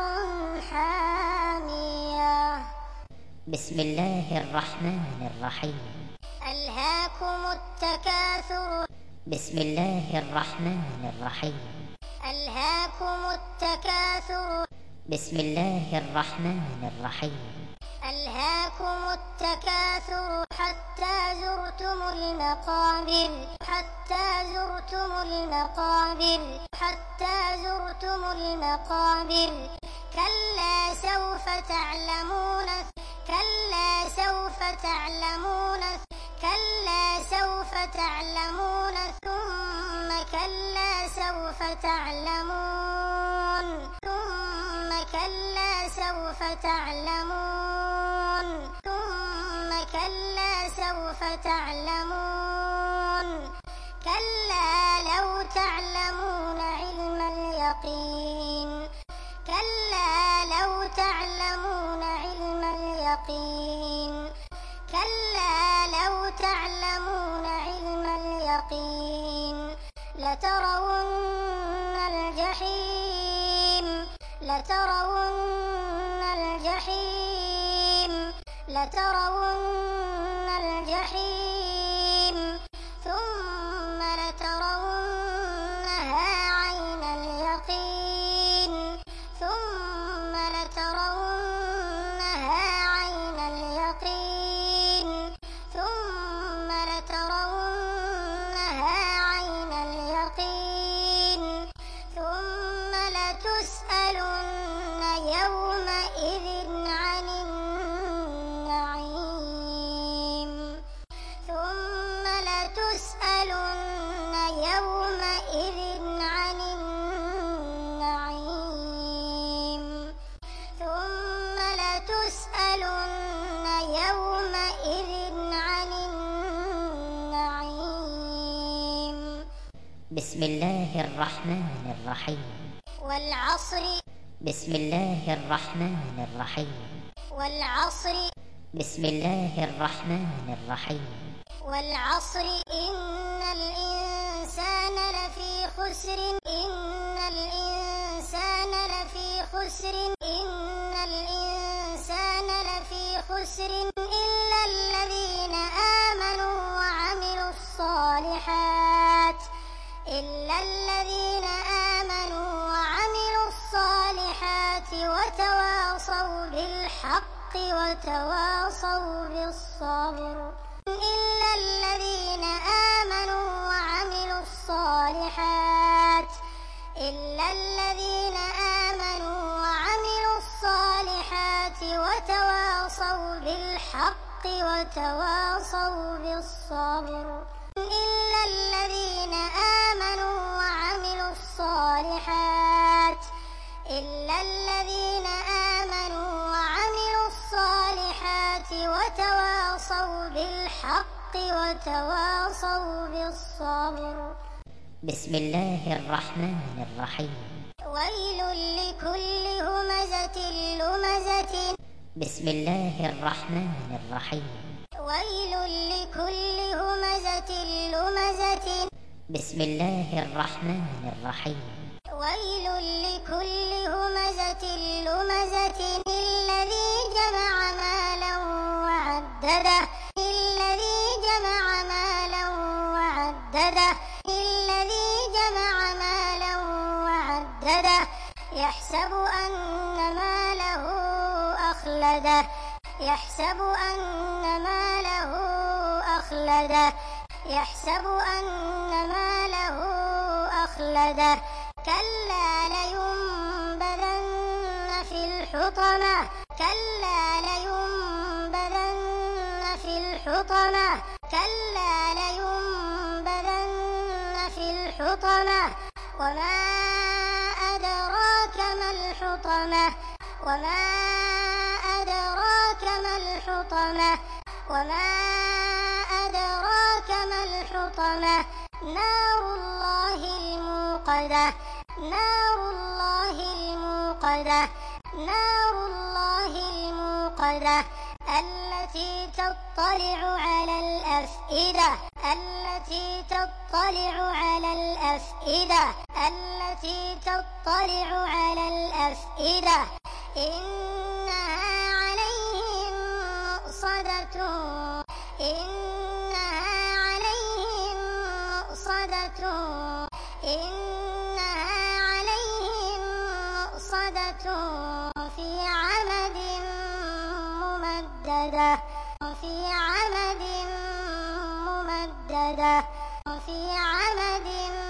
حامية بسم الله الرحمن الرحيم. ألهاكم التكاثر. بسم الله الرحمن الرحيم. ألهاكم التكاثر. بسم الله الرحمن الرحيم. ألهاكم التكاثر حتى زرتم المقابر حتى زرتم المقابر حتى زرتم المقابر كلا سوف تعلمون كلا سوف تعلمون كلا سوف تعلمون ثم كلا سوف تعلمون ثم كلا سوف تعلمون ثم كلا سوف تعلمون كلا لو تعلمون علم اليقين كلا لو تعلمون علم اليقين كلا لو تعلمون علم اليقين لترون الجحيم لترون الجحيم لترون الجحيم ثم لترونها عين اليقين ثم لترونها عين اليقين ثم لترونها عين اليقين ثم لتسألن يومئذ عن النعيم ثم لتسألن يومئذ عن النعيم ثم لتسألن يومئذ عن النعيم بسم الله الرحمن الرحيم. والعصر. بسم الله الرحمن الرحيم. والعصر. بسم الله الرحمن الرحيم. والعصر إن الإنسان لفي خسر إن الإنسان لفي خسر إن الإنسان لفي خسر إلا الذين آمنوا وعملوا الصالحات إلا الذين آمنوا وعملوا الصالحات وتواصوا بالحق وتواصوا بالصبر إلا الذين آمنوا وعملوا الصالحات إلا الذين آمنوا وعملوا الصالحات وتواصوا بالحق وتواصوا بالصبر إلا الذين آمنوا وعملوا الصالحات إلا الذين آمنوا وعملوا الصالحات وتواصوا بالحق وتواصوا بالصبر بسم الله الرحمن الرحيم. ويل لكل همزة لمزة. بسم الله الرحمن الرحيم. ويل لكل همزة لمزة. بسم الله الرحمن الرحيم. ويل لكل همزة لمزة الذي جمع مالا وعدده الذي جمع مالا وعدده الذي جمع مالا وعدده يحسب أن ماله أخلده يحسب أن ماله أخلده يحسب أن ماله مخلدة كلا لينبذن في الحطمة كلا لينبذن في الحطمة كلا لينبذن في الحطمة وما أدراك ما الحطمة وما أدراك ما الحطمة وما أدراك ما الحطمة نار الله الموقدة نار الله الموقدة نار الله الموقدة التي تطلع على الأفئدة التي تطلع على الأفئدة التي تطلع على الأفئدة إنها عليهم مؤصدة إنها عليهم مؤصدة إنها عليهم مؤصدة في عمد ممددة في عمد ممددة في عمد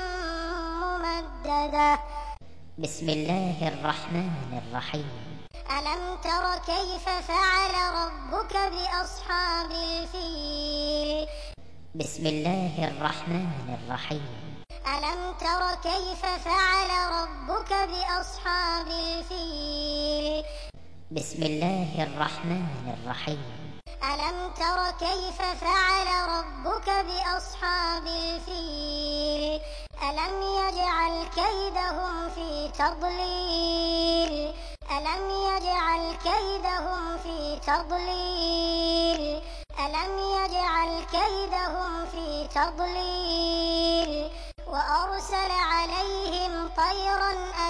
ممددة بسم الله الرحمن الرحيم ألم تر كيف فعل ربك بأصحاب الفيل بسم الله الرحمن الرحيم ألم تر كيف فعل ربك بأصحاب الفيل بسم الله الرحمن الرحيم ألم تر كيف فعل ربك بأصحاب الفيل ألم يجعل كيدهم في تضليل ألم يجعل كيدهم في تضليل ألم يجعل كيدهم في تضليل وأرسل عليهم طيرا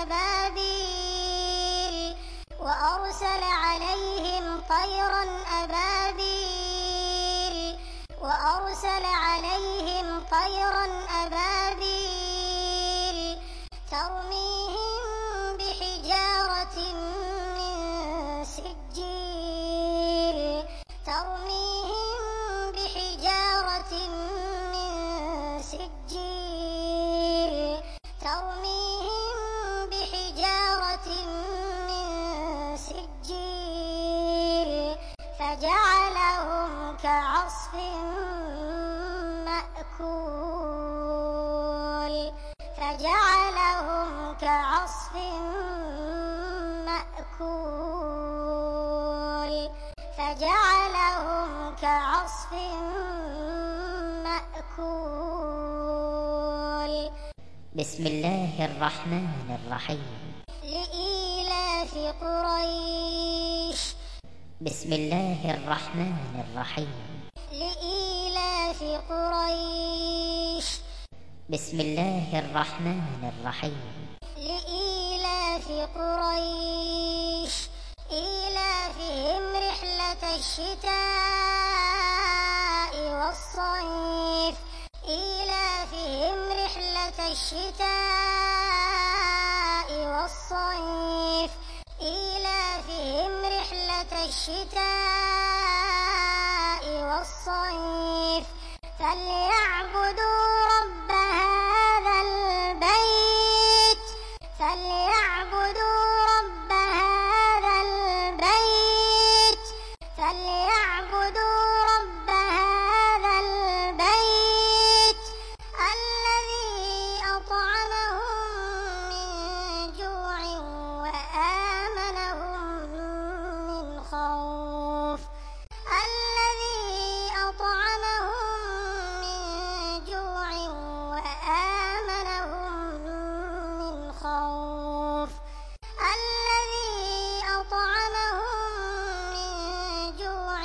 أبابيل وأرسل عليهم طيرا أبابيل وأرسل عليهم طيرا أبابيل ترميهم بحجارة من سجيل ترميهم بحجارة من سجيل ترميهم بحجارة من سجيل فجعلهم كعصف مأكول فجعلهم كعصف مأكول فجعلهم كعصف مأكول بسم الله الرحمن الرحيم لإيلاف قريش بسم الله الرحمن الرحيم لإيلاف قريش بسم الله الرحمن الرحيم لإيلاف قريش إيلافهم رحلة الشتاء والصيف إيلافهم رحلة الشتاء والصيف إيلافهم رحلة الشتاء والصيف فليعبدوا رب هذا البيت فليعبدوا رب هذا البيت فليعبدوا رب هذا البيت الذي أطعمهم من جوع وآمنهم من خوف الذي أطعمهم من جوع وآمنهم من خوف الذي أطعمهم من جوع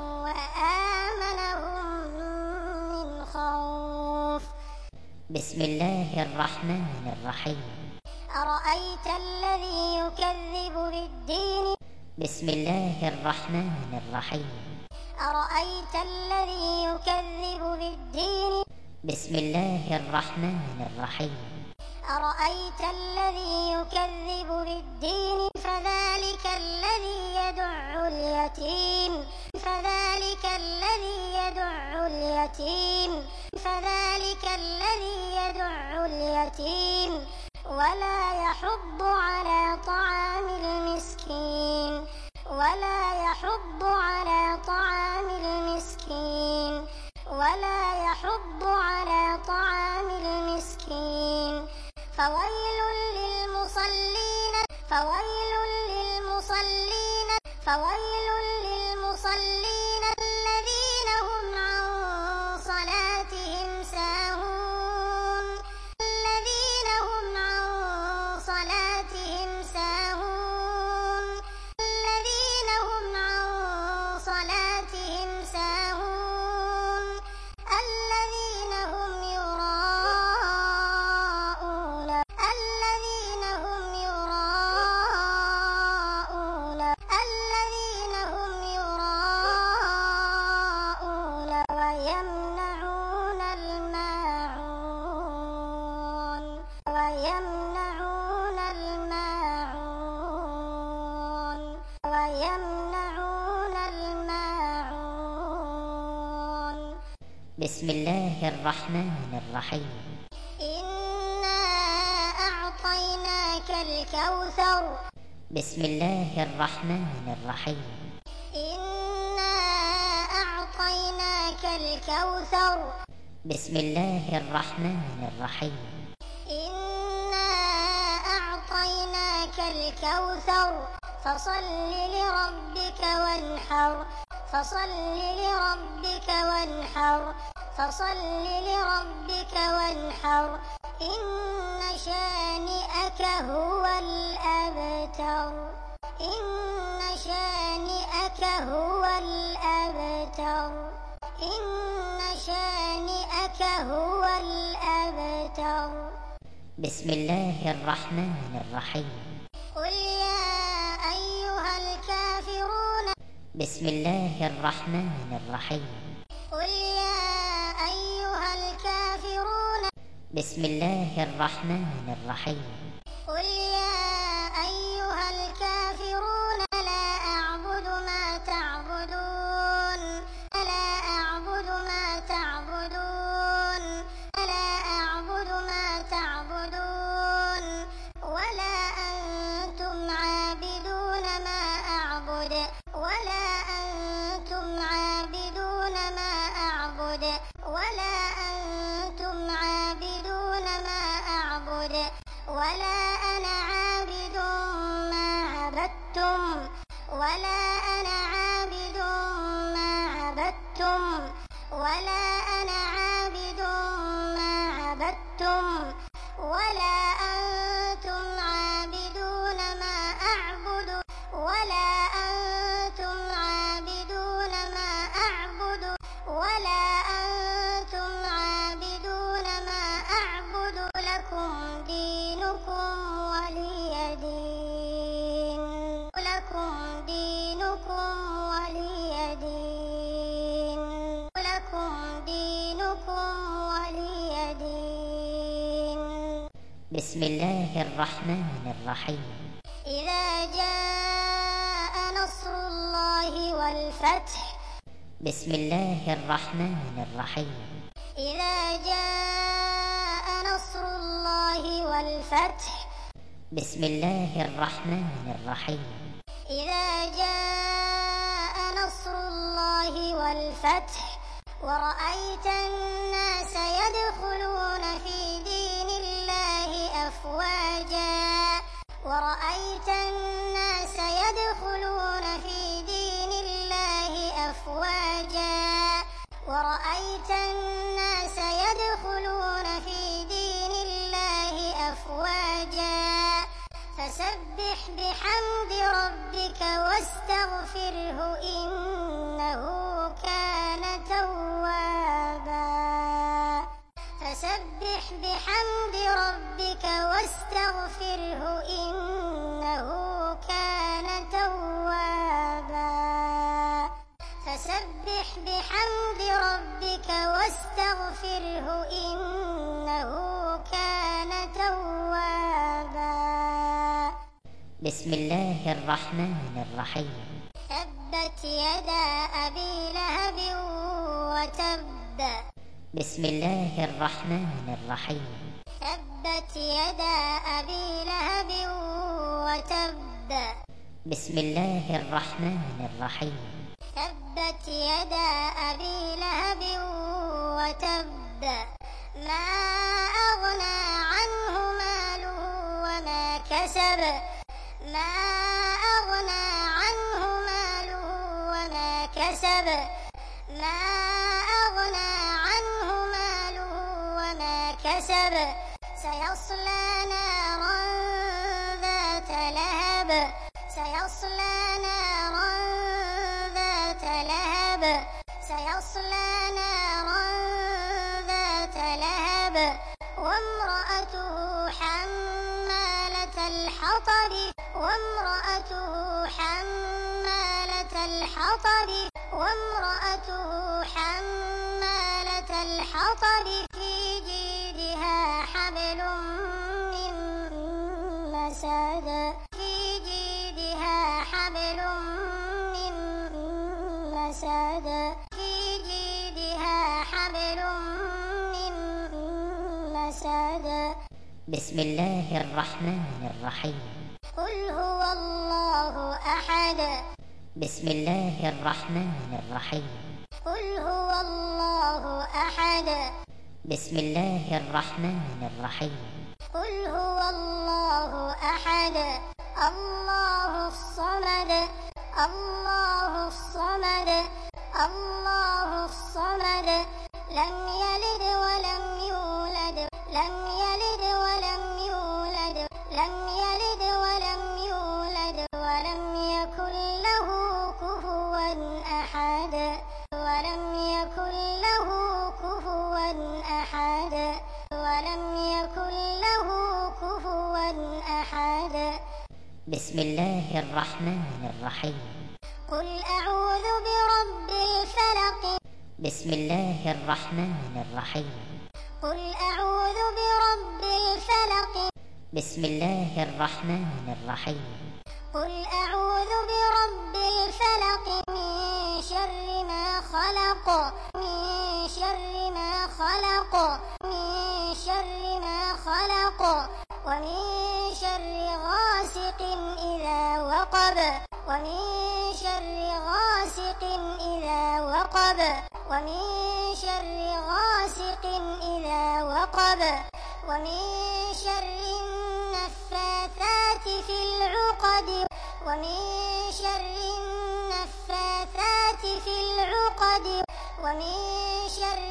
وآمنهم من خوف بسم الله الرحمن الرحيم أرأيت الذي يكذب بالدين بسم الله الرحمن الرحيم أرأيت الذي يكذب بالدين بسم الله الرحمن الرحيم أرأيت الذي يكذب بالدين فذلك الذي يدع اليتيم فذلك الذي يدع اليتيم فذلك الذي يدع اليتيم ولا يحض على طعام المسكين ولا يحض على طعام المسكين ولا يحض على طعام المسكين فويل للمصلين فويل للمصلين فويل للمصلين الذين هم عن صلاتهم ساهون الذين هم عن صلاتهم ساهون الذين هم عن صلاتهم ساهون الذين هم يراءون الذين هم يراءون الذين هم يراءون ويمنعون الماعون ويمنعون الماعون ويمنعون الماعون بسم الله الرحمن الرحيم إنا أعطيناك الكوثر بسم الله الرحمن الرحيم إنا أعطيناك الكوثر بسم الله الرحمن الرحيم إنا أعطيناك الكوثر فصل لربك وانحر فصل لربك وانحر فصل لربك وانحر إن شانئك هو الأبتر إن شانئك هو الأبتر إن شانئك هو الأبتر بسم الله الرحمن الرحيم قل يا أيها الكافرون بسم الله الرحمن الرحيم قل يا أيها الكافرون بسم الله الرحمن الرحيم قل يا أيها الكافرون لا أعبد ما تعبدون لا أعبد ما تعبدون لا أعبد ما تعبدون ولا أنتم عابدون ما أعبد ولا أنتم عابدون ما أعبد ولا أنتم عابدون ما أعبد ولا أنا عابد ما عبدتم ولا أنا عابد ما عبدتم ولا أنا عابد ما عبدتم ولا أنتم عابدون ما أعبد ولا أنتم عابدون ما أعبد ولا أنتم عابدون ما أعبد لكم دينكم ولي دين لكم دينكم ولي دين لكم دينكم ولي دين بسم الله الرحمن الرحيم إذا جاء نصر الله والفتح بسم الله الرحمن الرحيم إذا جاء نصر الله والفتح بسم الله الرحمن الرحيم إذا جاء نصر الله والفتح ورأيت الناس يدخلون في دين الله أفواجا ورأيت الناس يدخلون في دين الله أفواجا ورأيت الناس يدخلون في دين الله أفواجا فسبح بحمد ربك واستغفره إنه كان توابا فسبح بحمد ربك واستغفره إنه كان توابا فسبح بحمد ربك واستغفره إنه كان توابا بسم الله الرحمن الرحيم تبت يدا أبي لهب وتب بسم الله الرحمن الرحيم تبت يدا أبي لهب وتب. بسم الله الرحمن الرحيم. تبت يدا أبي لهب وتب. ما أغنى عنه ماله وما كسب. ما أغنى عنه ماله وما كسب. ما أغنى عنه ماله وما كسب. سيصلى نارا ذات لهب. سيصلى نارا ذات لهب. سيصلى نارا ذات لهب. وامرأته حمالة الحطب. وامرأته حمالة الحطب. وامرأته حمالة الحطب في جيدها حبل من مسد. في جيدها حبل من مسد. في جيدها حبل من مسد. بسم الله الرحمن الرحيم. قل هو الله أحد. بسم الله الرحمن الرحيم. قل هو الله أحد. بسم الله الرحمن الرحيم. قل هو الله أحد. الله الصمد. الله الصمد. الله الصمد. لم يلد ولم يولد. لم يلد ولم يولد. لم يلد ولم يولد ولم يكن له كفوا أحد. ولم يكن له كفوا أحد. ولم يكن له كفوا أحد. بسم الله الرحمن الرحيم. قل أعوذ برب الفلق. بسم الله الرحمن الرحيم. قل أعوذ برب الفلق. بسم الله الرحمن الرحيم. قل أعوذ برب الفلق من شر ما خلق. من شر ما خلق. من شر ما خلق. ومن شر غاسق إذا وقب. ومن شر غاسق إذا وقب. ومن شر غاسق إذا وقب. ومن شر النفاثات في العقد. ومن شر النفاثات في العقد. ومن شر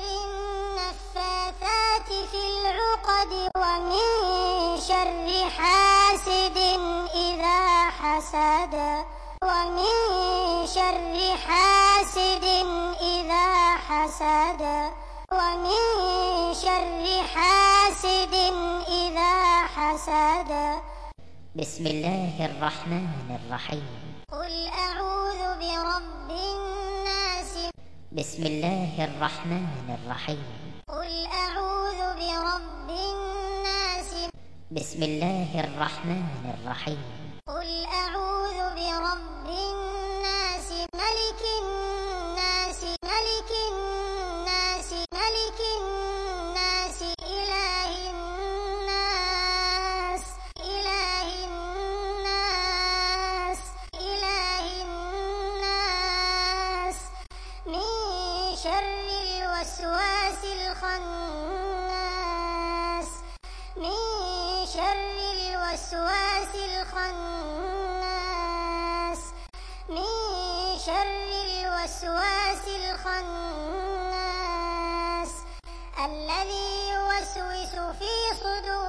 النفاثات في العقد. ومن شر حاسد إذا حسد. ومن شر حاسد إذا حسد. ومن شر حاسد إذا حسد. بسم الله الرحمن الرحيم. قل أعوذ برب الناس. بسم الله الرحمن الرحيم. قل أعوذ برب الناس. بسم الله الرحمن الرحيم. قل أعوذ برب الناس. ملك الناس. ملك الناس. ملك الناس. إله الناس. إله الناس. إله الناس. من شر الوسواس الخناس. من شر الوسواس الخناس. من شر الوسواس الخناس الذي يوسوس في صدور